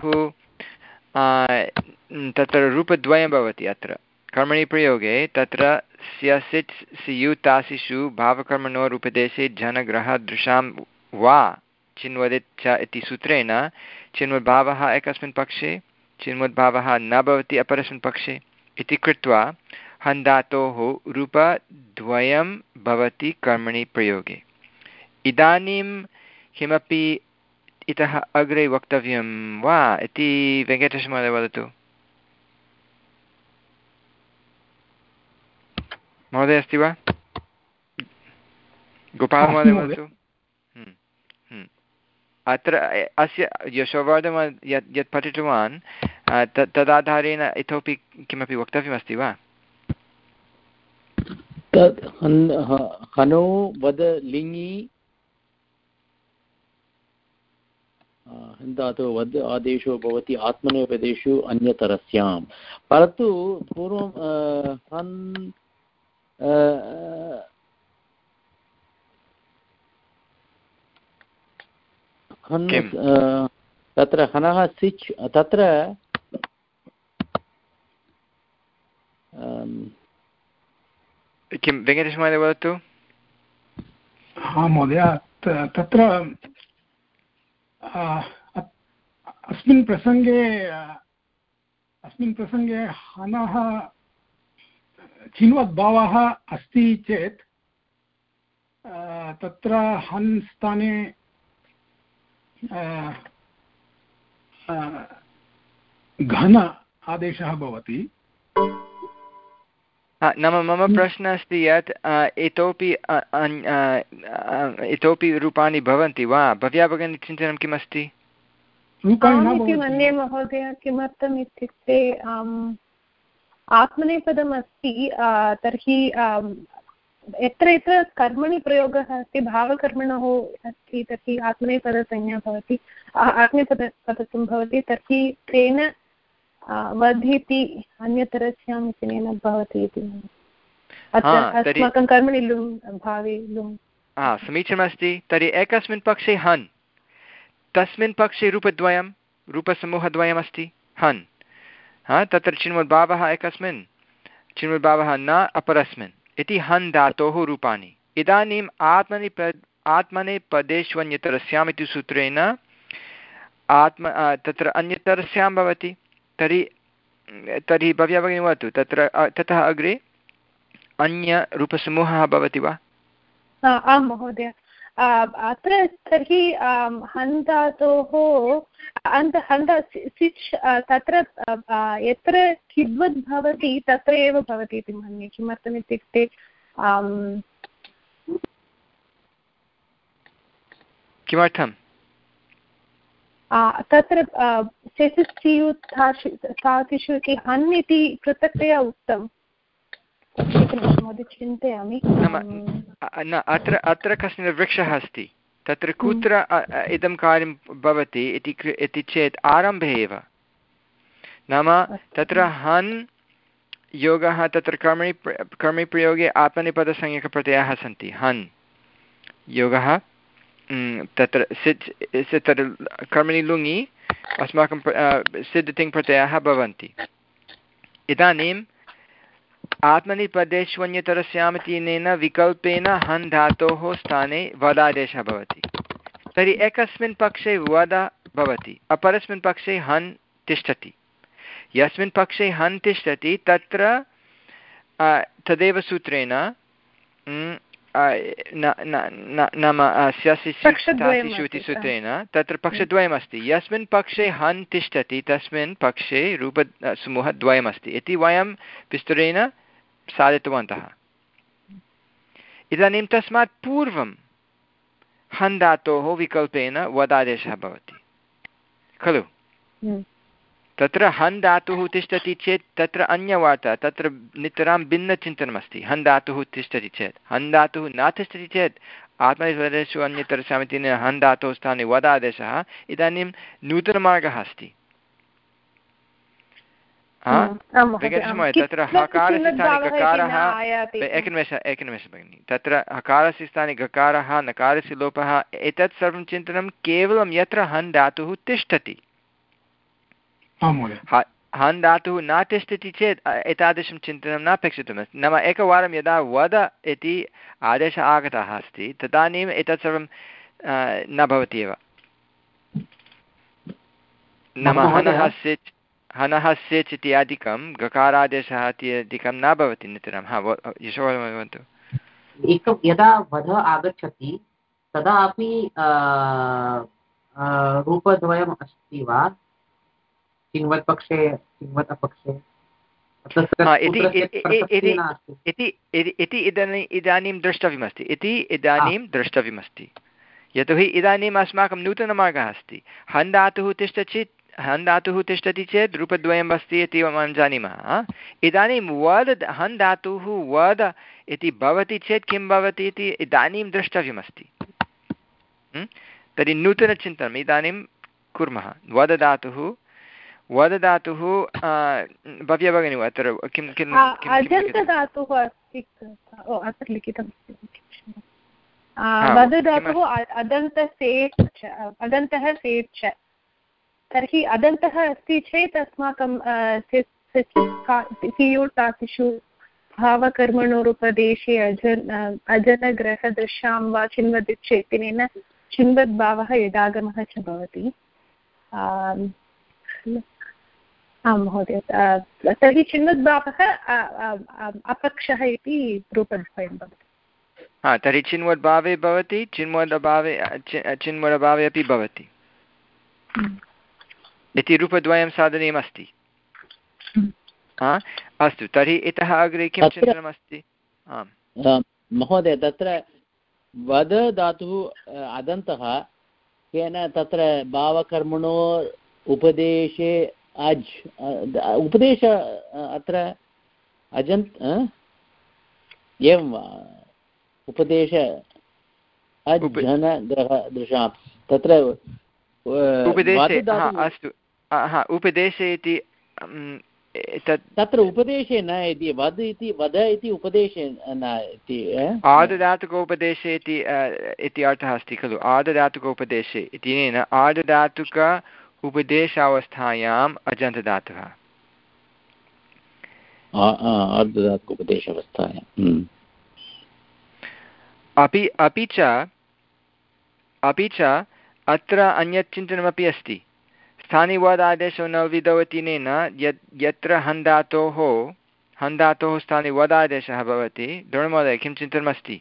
तत्र रूपद्वयं भवति। अत्र कर्मणि प्रयोगे तत्र स्यसित् स्युतासिषु भावकर्मणोः रूपदेशे जनग्रहदृशां वा चिन्वदित् च इति सूत्रेण चिन्वद्भावः एकस्मिन् पक्षे चिन्वद्भावः न भवति अपरस्मिन् पक्षे इति कृत्वा हन् धातोः रूपद्वयं भवति कर्मणि प्रयोगे। इदानीं किमपि इतः अग्रे वक्तव्यं वा इति वेङ्कटेशमहोदय वदतु। महोदय अस्ति वा? गोपालमहोदय वदतु। अत्र अस्य यशोवर्धन यत् यत् पठितवान् तदाधारेण इतोपि किमपि वक्तव्यमस्ति वा? तद् हनो वद लिङि धातु वद् आदेशो भवति आत्मनेपदेषु अन्यतरस्यां। परन्तु पूर्वं हन् तत्र हनः सिच् तत्र किं वेङ्कटेशमहोदय वदतु। हा महोदय, तत्र अस्मिन् प्रसङ्गे अस्मिन् प्रसङ्गे हनः चिन्वद्भावः अस्ति चेत् तत्र हन् स्थाने घन आदेशः भवति। नाम मम प्रश्नः अस्ति यत् इतोपि इतोपि रूपाणि भवन्ति वा? भव्या भगिनी चिन्तनं किम् अस्ति? मन्ये महोदय, किमर्थम् इत्युक्ते आत्मनेपदम् अस्ति, तर्हि यत्र यत्र कर्मणि प्रयोगः अस्ति, भावकर्मणः अस्ति, तर्हि आत्मनेपदसंज्ञा भवति, आत्मनेपदपदत्वं भवति, तर्हि तेन वधिति अन्यतरस्याम् इत्यनेन भवति इति अस्माकं कर्मणि लुङ् भावे लुङ्। समीचीनमस्ति। तर्हि एकस्मिन् पक्षे हन्, तस्मिन् पक्षे रूपद्वयं रूपसमूहद्वयमस्ति हन्। हा, तत्र चिन्वद्भावः एकस्मिन्, चिन्वद्भावः न अपरस्मिन् इति हन् धातोः रूपाणि। इदानीम् आत्मनि आत्मनेपदेष्वन्यतरस्याम् इति सूत्रेण आत्म तत्र अन्यतरस्यां भवति। तर्हि तर्हि भव्या भगिनी वदतु, तत्र ततः अग्रे अन्यरूपसमूहः भवति वा? आं महोदय, अत्र तर्हि हन् धातोः अन्त हन्त सिच् तत्र यत्र किद्वद् भवति तत्र एव भवति इति मन्ये। किमर्थमित्युक्ते किमर्थं तत्र चतुश्चीयुत्थातिषु इति हन् इति पृथक्तया उक्तं। महोदय चिन्तयामि। न, अत्र अत्र कश्चन वृक्षः अस्ति, तत्र कुत्र इदं कार्यं भवति इति चेत् आरम्भे एव। नाम तत्र हन् योगः, तत्र कर्मणि कर्मणि प्रयोगे आत्मनेपदसंज्ञकप्रत्ययाः सन्ति। हन् योगः तत्र सिच् तत्र कर्मणि लुङि अस्माकं सिद्धतिङ् प्रत्ययाः भवन्ति। इदानीम् आत्मनेपदेष्वन्यतरस्याम् इत्यनेन विकल्पेन हन् धातोः स्थाने वदादेशः भवति। तर्हि एकस्मिन् पक्षे वद भवति, अपरस्मिन् पक्षे हन् तिष्ठति। यस्मिन् पक्षे हन् तिष्ठति तत्र तदेव सूत्रेण नाम स्यासिषु इति सूत्रेण तत्र पक्षद्वयमस्ति। यस्मिन् पक्षे हन् तिष्ठति तस्मिन् पक्षे रूपसमूहद्वयमस्ति इति वयं विस्तरेण साधितवन्तः। इदानीं तस्मात् पूर्वं हन् धातोः विकल्पेन वदादेशः भवति खलु? तत्र हन् धातुः तिष्ठति चेत् तत्र अन्यवार्ता, तत्र नितरां भिन्नचिन्तनमस्ति। हन् धातुः तिष्ठति चेत्, हन् धातुः न तिष्ठति चेत् आत्मनेपदेषु अन्यतरस्यामिति हन् धातोः स्थाने वदादेशः। इदानीं नूतनमार्गः अस्ति। तत्र हकारस्य स्थाने गकारः, एकनिमेष एकनिमेष भगिनि, तत्र हकारस्य स्थाने गकारः, नकारस्य लोपः, एतत् सर्वं चिन्तनं केवलं यत्र हन् धातुः तिष्ठति। हन् धातुः न तिष्ठति चेत् एतादृशं चिन्तनं न अपेक्षितमस्ति। नाम एकवारं यदा वद इति आदेशः आगतः अस्ति तदानीम् एतत् सर्वं न भवति एव। नाम हनः सिच् हनः सिच् इत्यादिकं गकारादेशः इत्यादिकं न भवति नितरां। हा, यशोवर्मः वदन्तु। एकं यदा वध आगच्छति तदा अपि रूपद्वयम् अस्ति वा? चिन्वत् पक्षे, चिन्वत् अपक्षे इति इदानीं द्रष्टव्यमस्ति इति इदानीं द्रष्टव्यमस्ति यतोहि इदानीम् अस्माकं नूतनमार्गः अस्ति। हन् धातुः तिष्ठति हन् धातुः तिष्ठति चेत् रूपद्वयम् अस्ति इति वयं जानीमः। इदानीं वद हन् धातुः वद इति भवति चेत् किं भवति इति इदानीं द्रष्टव्यमस्ति। तर्हि नूतनचिन्तनम् इदानीं कुर्मः। वद धातुः वद धातुः भव्या भगिनी अत्र किं किं अजन्तधातुः अस्ति अत्र लिखितं वद धातुः अदन्तसेट् च अदन्तः सेट् च तर्हि अदन्तः अस्ति चेत् अस्माकं सियुटातिषु भावकर्मणोरुपदेशे अजन् अजनग्रहदृशां वा चिन्वदिच्छ इत्यनेन चिन्वद्भावः यदागमः च भवति। आं महोदय तर्हि चिन्वद्भावः अपक्षः इति रूपद्वयं भवति। हा तर्हि चिन्वद्भावे भवति चिन्वदभावे चिन्वदभावे अपि भवति इति रूपद्वयं साधनीयमस्ति। अस्तु तर्हि इतः अग्रे किं चिन्तनमस्ति? आम् महोदय तत्र वद धातुः अदन्तः केन तत्र भावकर्मणो उपदेशे अज् उपदेश अत्र अजन्त एवं वा उपदेश अजनग्रहदृशां तत्र उपदेशे अस्तु उपदेशे इति तत्र उपदेशे न इति वद इति वद इति उपदेशे न इति आदधातुकोपदेशे इति इति अर्थः अस्ति खलु आदधातुकोपदेशे इत्यनेन आदधातुक उपदेशावस्थायाम् अजन्तदातुः आर्धधातुकोपदेशावस्थायाम् अपि अपि च अपि च अत्र अन्यत् चिन्तनमपि अस्ति स्थानिवदादेशो न विधवतिनेन यत् यत्र हन्धातोः हन्धातोः स्थाने वदादेशः भवति द्रोणमहोदय किं चिन्तनमस्ति?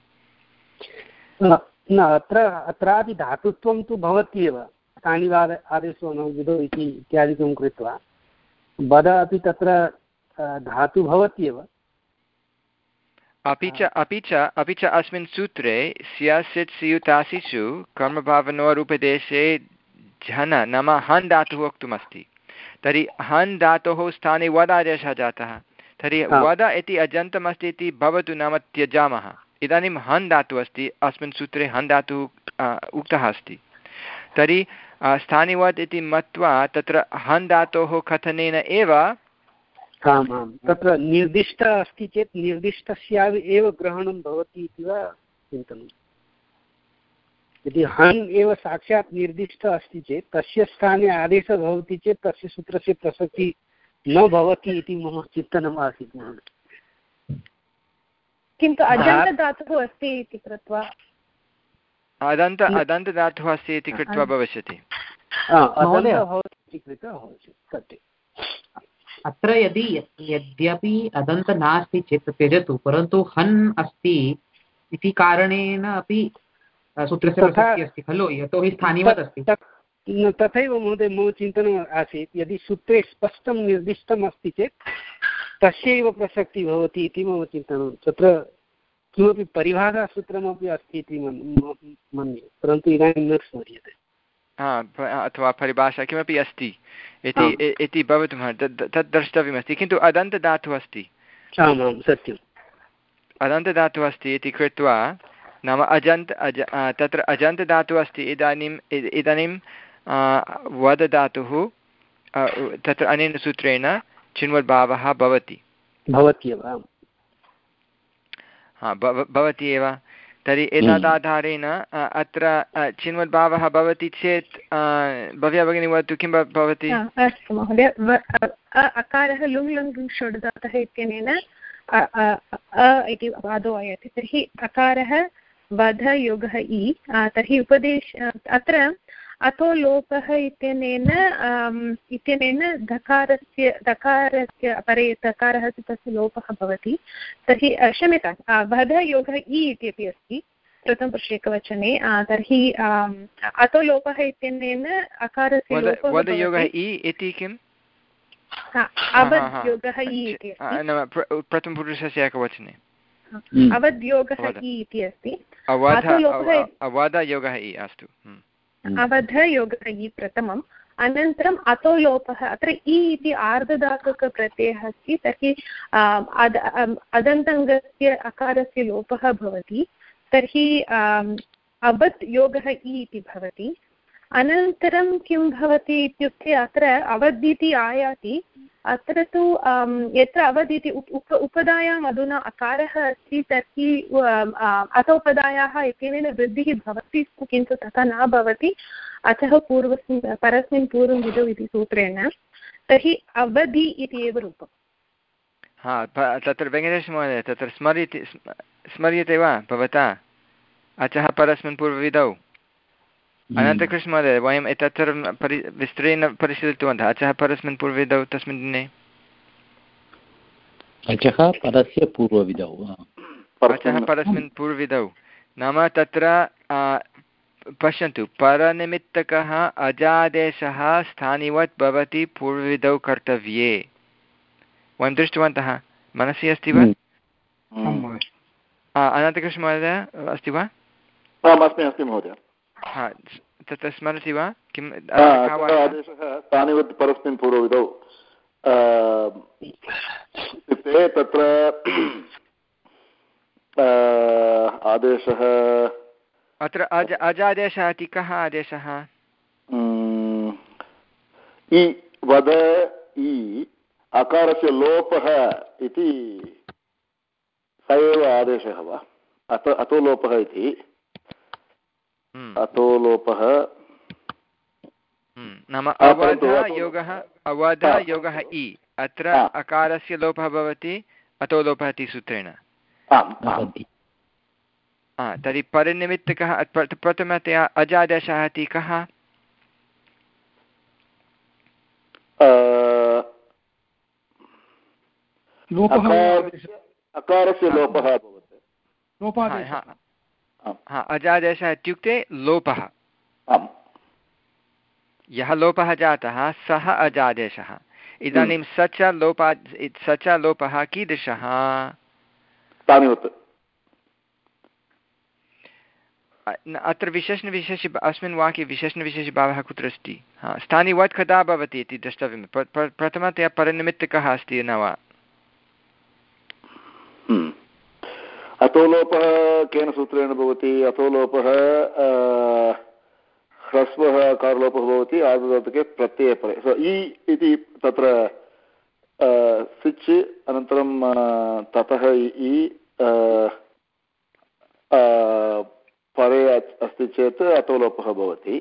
न अत्र अत्रापि धातुत्वं तु भवत्येव स्थानिवाद आदेशो न विधौ इति इत्यादिकं कृत्वा वद अपि तत्र धातु भवत्येव। अपि च अपि च अपि च अस्मिन् सूत्रे स्या सित् स्युतासिषु कर्मभावनोरुपदेशे झन नाम हन् धातुः वक्तुमस्ति। तर्हि हन् धातोः स्थाने वदादेशः जातः तर्हि वद इति अजन्तमस्ति इति भवतु नाम त्यजामः। इदानीं हन् धातुः अस्ति अस्मिन् सूत्रे हन् धातुः उक्तः अस्ति तर्हि स्थानिवद् इति मत्वा तत्र हन् धातोः कथनेन एव आम् आम् तत्र निर्दिष्ट अस्ति चेत् निर्दिष्टस्य एव ग्रहणं भवति इति वा चिन्तनं। यदि हन् एव साक्षात् निर्दिष्ट अस्ति चेत् तस्य स्थाने आदेशः भवति चेत् तस्य सूत्रस्य प्रसक्तिः न भवति इति मम चिन्तनम् आसीत् महोदय। किन्तु अजन्तधातुः अस्ति इति कृत्वा अदन्त अदन्तधातुः अस्ति इति कृत्वा भविष्यति। अत्र यदि यद्यपि अदन्त नास्ति चेत् त्यजतु परन्तु हन् अस्ति इति कारणेन अपि सूत्रस्य प्रसक्तिः अस्ति खलु यतोहि स्थानिवत् अस्ति। तथैव महोदय मम चिन्तनम् आसीत् यदि सूत्रे स्पष्टं निर्दिष्टम् अस्ति चेत् तस्यैव प्रसक्तिः भवति इति मम चिन्तनं। तत्र किमपि परिभाषासूत्रमपि अस्ति इति मन्ये परन्तु इदानीं न स्मर्यते। हा अथवा परिभाषा किमपि अस्ति इति इति भवितुम् तद् द्रष्टव्यमस्ति किन्तु अदन्तधातुः अस्ति। आम् आं सत्यम् अदन्तधातुः अस्ति इति कृत्वा नाम अजन्त अज तत्र अजन्तधातुः अस्ति इदानीम् इदानीं वदधातुः तत्र अनेन सूत्रेण चिन्वद्भावः भवति भवत्येव हा भवति एव। तर्हि एतदाधारेण अत्र चिन्वद्भावः भवति चेत् भव्या भगिनी वदतु किं भवति? अस्तु महोदय अकारः लुङ् लुङ् षड् धातः इत्यनेन अ इति आदौ आयाति तर्हि अकारः वध योगः इ तर्हि उपदेश अत्र अतो लोपः इत्यनेन इत्यनेन धकारस्य धकारस्य परे धकारः तस्य लोपः भवति। तर्हि क्षम्यतां वध योगः इ इत्यपि अस्ति प्रथमपुरुषे एकवचने तर्हि अतो लोपः इत्यनेन अकारस्य लोपः योगः इ इति किम् अवद् योगः इ इति प्रथमपुरुषस्य एकवचने अवद् योगः इ इति अस्ति अवध योगः इ अस्तु अवध योगः इ प्रथमम् अनन्तरम् अतो लोपः अत्र इ इति आर्धधातुकप्रत्ययः अस्ति तर्हि अदन्तङ्गस्य अकारस्य लोपः भवति तर्हि अवद् योगः इ इति भवति। अनन्तरं किं भवति इत्युक्ते अत्र अवद् इति आयाति अत्र तु यत्र अवधि इति उप उपधायाम् अधुना अकारः अस्ति तर्हि अतोपधायाः इत्यनेन वृद्धिः भवति स्म किन्तु तथा न भवति अतः पूर्वस्मिन् परस्मिन् पूर्वं विधौ इति सूत्रेण तर्हि अवधि इति एव रूपम्। हा तत्र वेङ्कटेशमहोदय तत्र स्मर्यते स्मर्यते वा भवता अचः परस्मिन् पूर्वविधौ अनन्तकृष्णमहोदय वयम् एतत् सर्वं परि विस्तरेण परिशीलितवन्तः अचः परस्मिन् पूर्वविधौ तस्मिन् दिने अचः परस्य पूर्वविधौ अचः परस्मिन् पूर्वविधौ नाम तत्र पश्यन्तु परनिमित्तकः अजादेशः स्थानिवत् भवति पूर्वविधौ कर्तव्ये वयं दृष्टवन्तः मनसि अस्ति वा अनन्तकृष्णमहोदय अस्ति वा अस्मि अस्मि महोदय हा तत्र स्मरति वा किम् आदेशः स्थानिवत् परस्मिन् पूर्वविधौ इत्युक्ते तत्र आदेशः अत्र अज अजादेशः इति कः आदेशः इ वद इ अकारस्य लोपः इति स एव आदेशः वा अत अतो लोपः इति अतो लोपः नाम अवध योगः अवध योगः इ अत्र अकारस्य लोपः भवति अतो लोपः इति सूत्रेण तर्हि परिनिमित्तकः प्रथमतया अजादेशः इति कः अकारस्य लोपः हा अजादेशः इत्युक्ते लोपः यः लोपः जातः सः अजादेशः इदानीं स च लोपा स च लोपः कीदृशः अत्र विशेषणविशेष अस्मिन् वाक्ये विशेषणविशेषभावः कुत्र अस्ति हा स्थानिवत् कदा भवति इति द्रष्टव्यं प्रथमतया परनिमित्तकः अस्ति न वा अतो लोपः केन सूत्रेण भवति अतो लोपः ह्रस्वः अकारलोपः भवति आर्धधातुके प्रत्ययपरे सो इ इति तत्र सिच् अनन्तरं ततः इ परे अस्ति चेत् अतो लोपः भवति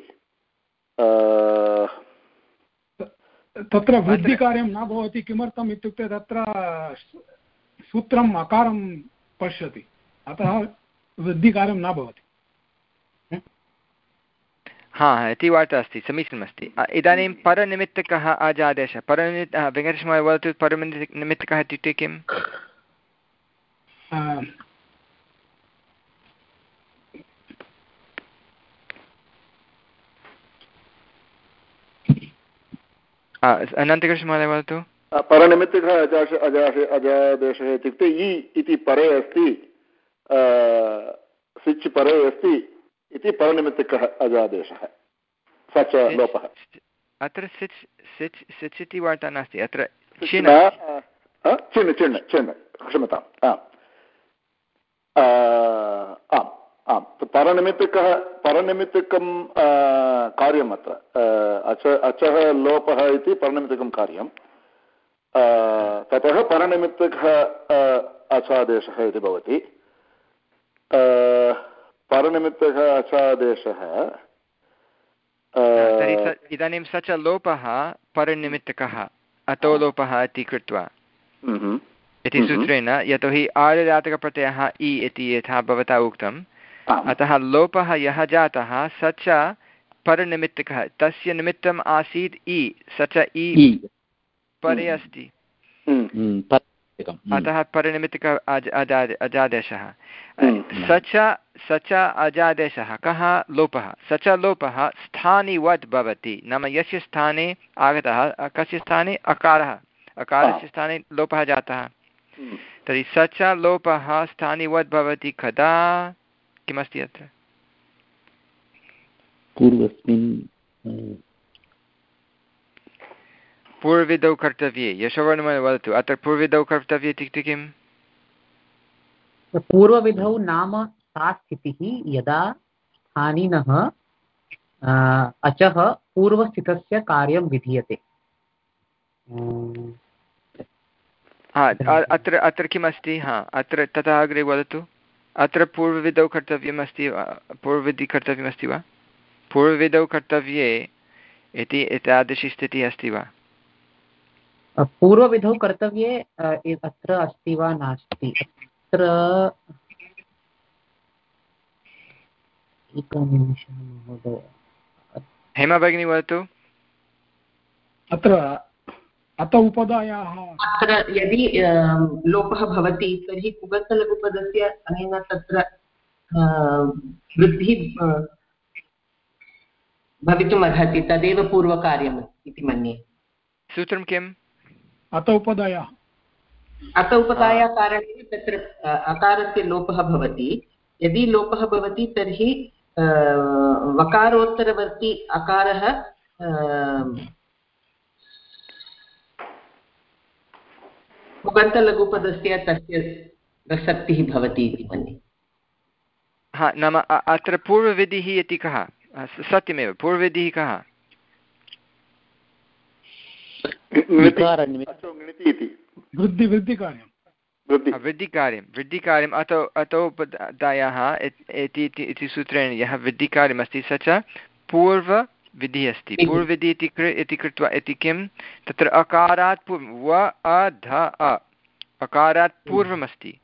तत्र वृद्धिकार्यं न भवति किमर्थम् इत्युक्ते तत्र सूत्रम् अकारं पश्यति अतः वृद्धिकार्यं न भवति हा इति वार्ता अस्ति समीचीनमस्ति इदानीं परनिमित्तकः अजादेशः परनिमित्त वेङ्कटेशमहोदय वदतु परनिमित्तकः इत्युक्ते किम् अनन्तकृष्णमहोदय वदतु परनिमित्तकः अजाश अजाश अजादेशः इत्युक्ते इ इति परे अस्ति सिच् परे अस्ति इति परनिमित्तकः अजादेशः स च लोपः अत्र सिच् सिच् सिच् इति वार्ता नास्ति अत्र चिन् चिन् चिन् क्षम्यताम् आम् आम् परनिमित्तकः परनिमित्तकं कार्यम् अत्र अच अचः लोपः इति परनिमित्तकं कार्यं ततः परनिमित्तकः अचादेशः इति भवति परनिमित्तकः अचादेशः तर्हि इदानीं स च लोपः परनिमित्तकः अतो लोपः इति कृत्वा इति सूत्रेण यतोहि आर्धधातुकप्रत्ययः इ इति यथा भवता उक्तम् अतः लोपः यः जातः स च परनिमित्तकः तस्य निमित्तम् आसीत् इ स च इ परे अस्ति अतः परनिमित्तकः अजादेशः स च स च अजादेशः कः लोपः स च लोपः स्थानिवत् भवति नाम यस्य स्थाने आगतः कस्य स्थाने अकारः अकारस्य स्थाने लोपः जातः तर्हि स च लोपः स्थानिवत् भवति कदा किमस्ति अत्र पूर्वस्मिन् पूर्वविधौ कर्तव्ये यशोवर्णमहोदय वदतु अत्र पूर्वविधौ कर्तव्ये इत्युक्ते किम् पूर्वविधौ नाम सा स्थितिः यदा स्थानिनः अचः पूर्वस्थितस्य कार्यं विधीयते हा अत्र अत्र किमस्ति हा अत्र ततः अग्रे वदतु अत्र पूर्वविधौ कर्तव्यम् अस्ति वा पूर्वविधि कर्तव्यमस्ति वा पूर्वविधौ कर्तव्ये इति एतादृशी स्थितिः अस्ति वा पूर्वविधौ कर्तव्ये अत्र अस्ति वा नास्ति अत्र एकनिमिषं महोदय हेमा भगिनी वदतु अत्र अत उपधायाः अत्र यदि लोपः भवति तर्हि कुगन्तलघुपदस्य अनेन तत्र वृद्धिः भवितुम् अर्हति तदेव पूर्वकार्यम् इति मन्ये सूत्रं किम् अत उपधायाः अत उपधायाः कारणेन तत्र अकारस्य लोपः भवति यदि लोपः भवति तर्हि वकारोत्तरवर्ती अकारः कुगन्तलघुपदस्य तस्य प्रसक्तिः भवति इति मन्ये हा नाम अत्र पूर्वविधिः इति कः सत्यमेव पूर्वविधिः कः वृद्धिकार्यं वृद्धिकार्यं वृद्धिकार्यम् अतो अतोपदायाः इति सूत्रेण यः वृद्धिकार्यमस्ति स च पूर्वविधिः अस्ति पूर्वविधिः इति कृ इति कृत्वा इति किं तत्र अकारात् पूर्वं व अ ध अ अकारात् पूर्वमस्ति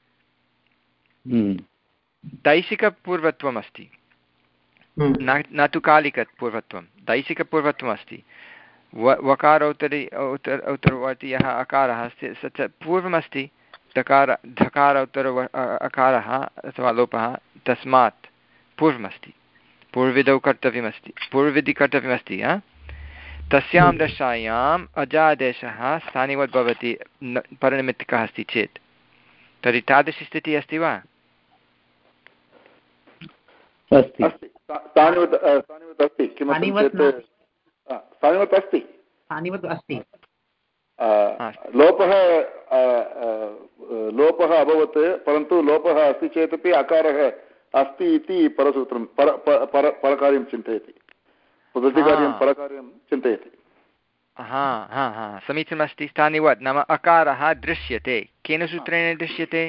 दैशिकपूर्वत्वम् अस्ति न तु कालिकपूर्वत्वं दैशिकपूर्वत्वम् अस्ति व वकारोत्तरी उत्तर उत्तरवर्ती यः अकारः अस्ति स च पूर्वमस्ति दकार धकार उत्तर अकारः अथवा लोपः तस्मात् पूर्वमस्ति पूर्वविधौ कर्तव्यमस्ति पूर्वविधि कर्तव्यमस्ति तस्यां दशायाम् अजादेशः स्थानिवत् भवति परनिमित्तिकः अस्ति चेत् तर्हि तादृशी स्थितिः अस्ति वा अस्ति लोपः लोपः अभवत् परन्तु लोपः अस्ति चेदपि अकारः अस्ति इति परसूत्रं पर पर परकार्यं चिन्तयति वृद्धिकार्यं परकार्यं चिन्तयति हा हा हा समीचीनमस्ति स्थानिवत् नाम अकारः दृश्यते केन सूत्रेण दृश्यते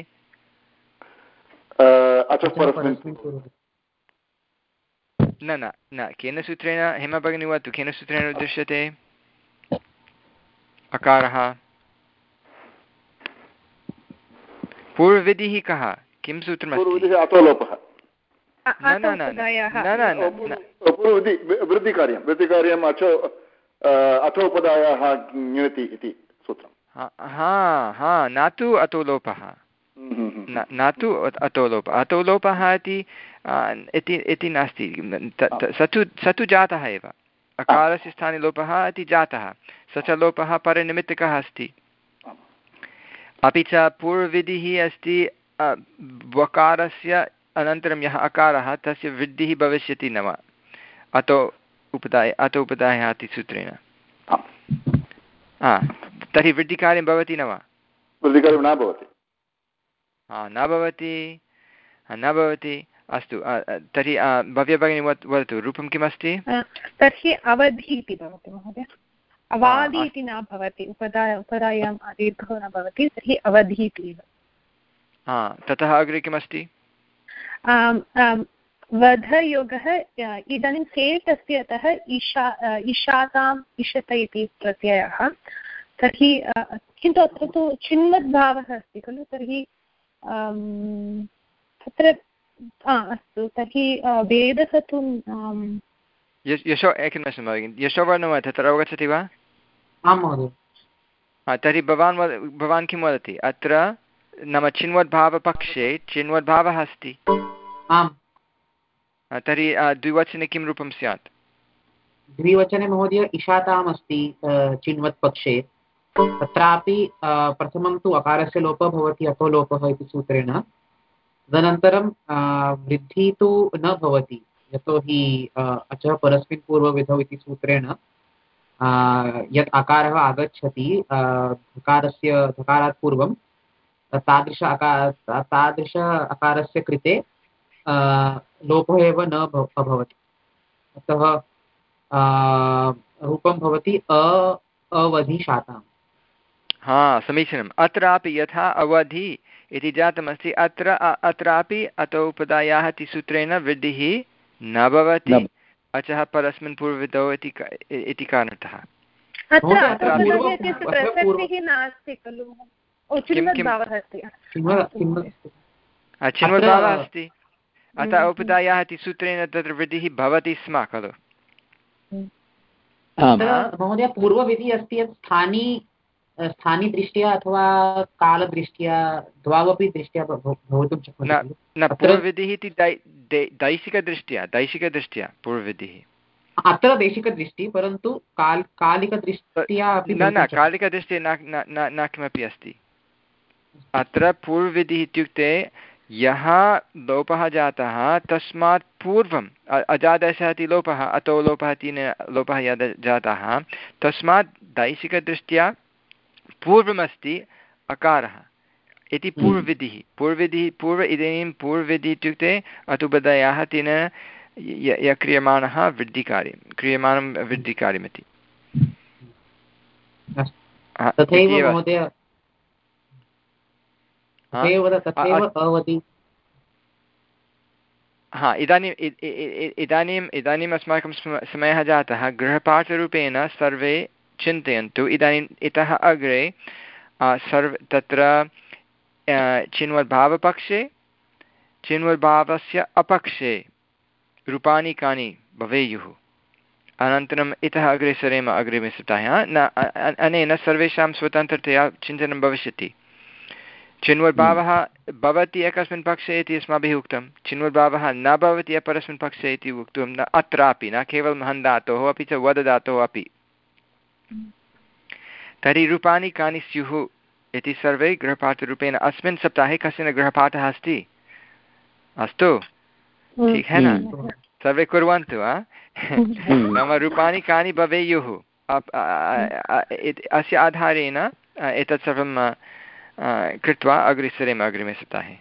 न न न केन सूत्रेण हेमा भगिनी वदतु केन सूत्रेण दृश्यते अकारः पूर्वविधिः कः किं सूत्रमस्ति न न न वृद्धिकार्यं वृद्धिकार्यम् अचो अथोपदायाः ङति इति सूत्रं हा हा न तु अतो लोपः न तु अतो लोपः अतो लोपः इति इति नास्ति स तु स तु जातः एव अकारस्य स्थाने लोपः इति जातः स च लोपः परनिमित्तकः अस्ति अपि च पूर्वविधिः अस्ति वकारस्य अनन्तरं यः अकारः तस्य वृद्धिः भविष्यति न वा अतो उपदाय अतो उपदायः इति सूत्रेण तर्हि वृद्धिकार्यं भवति न वा वृद्धिकार्यं न भवति हा न भवति न भवति अस्तु तर्हि भव्य भगिनी वदतु रूपं किमस्ति तर्हि अवधि इति भवति महोदय अवादि इति न भवति उपदा उपदायाम् दीर्घो न भवति तर्हि अवधि इति हा ततः अग्रे किमस्ति वधयोगः इदानीं सेट् अस्ति अतः ईशा ईशाताम् इषत इति प्रत्ययः तर्हि किन्तु अत्र तु चिन्वद्भावः अस्ति खलु तर्हि तत्र अस्तु तर्हि वेदः तु यशो एकनिमिषं भगिनि यशोवर्णः तत्र अवगच्छति वा आं महोदय तर्हि भवान् वद भवान् किं वदति अत्र नाम चिन्वद्भावपक्षे चिन्वद्भावः अस्ति आम् तर्हि द्विवचने किं रूपं स्यात् द्विवचने महोदय इषाताम् अस्ति चिन्वत्पक्षे तत्रापि प्रथमं तु अकारस्य लोपः भवति अतो लोपः इति सूत्रेण तदनन्तरं वृद्धिः तु न भवति यतोहि अचः परस्मिन् पूर्वविधौ इति सूत्रेण यत् अकारः आगच्छति धकारस्य धकारात् पूर्वं तादृश अकार तादृश अकारस्य कृते लोपः एव न अभवत् अतः रूपं भवति अ अवधिशाताम् हा समीचीनम् अत्रापि यथा अवधि इति जातमस्ति अत्र अत्रापि अतोपदायाः तिसूत्रेण वृद्धिः न भवति अचः परस्मिन् पूर्वविधौ इति कारणतः चिन्वद्भावः अस्ति अतः उपदायाः तिसूत्रेण तत्र वृद्धिः भवति स्म खलु महोदय पूर्वविधिः अस्ति यत् स्थानी स्थानीदृष्ट्या अथवा कालदृष्ट्या द्वावपि दृष्ट्या भवितुं शक्नोति न पूर्वविधिः इति दैशिकदृष्ट्या दैशिकदृष्ट्या पूर्वविधिः अत्र दैशिकदृष्टिः परन्तु काल कालिकदृष्ट्या अपि न न कालिकदृष्ट्या न न किमपि अस्ति अत्र पूर्वविधिः इत्युक्ते यः लोपः जातः तस्मात् पूर्वम् अजादशः इति लोपः अतो लोपः इति लोपः यद् जातः तस्मात् दैशिकदृष्ट्या पूर्वमस्ति अकारः इति पूर्वविधिः पूर्वविधिः पूर्व इदानीं पूर्वविधिः इत्युक्ते अतुपदयाः तेन य क्रियमाणः वृद्धिकार्यं क्रियमाणं वृद्धिकार्यमिति हा इदानीम् इदानीम् इदानीम् अस्माकं समयः जातः गृहपाठरूपेण सर्वे चिन्तयन्तु इदानीम् इतः अग्रे सर्व तत्र चिन्वद्भावपक्षे चिन्वद्भावस्य अपक्षे रूपाणि कानि भवेयुः अनन्तरम् इतः अग्रे सरेम अग्रिमे सप्ताहे न अनेन सर्वेषां स्वतन्त्रतया चिन्तनं भविष्यति चिन्वद्भावः भवति एकस्मिन् पक्षे इति अस्माभिः उक्तं चिन्वद्भावः न भवति अपरस्मिन् पक्षे इति उक्तं न अत्रापि न केवलं हन् धातोः अपि च वद धातोः अपि तर्हि रूपाणि कानि स्युः इति सर्वे गृहपाठरूपेण अस्मिन् सप्ताहे कश्चन गृहपाठः अस्ति अस्तु ठीक है न सर्वे कुर्वन्तु नाम रूपाणि कानि भवेयुः अस्य आधारेण एतत् सर्वं कृत्वा अग्रे सरेम अग्रिमे सप्ताहे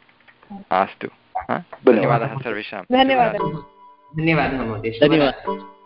अस्तु धन्यवादः सर्वेषां धन्यवादः धन्यवादः महोदय।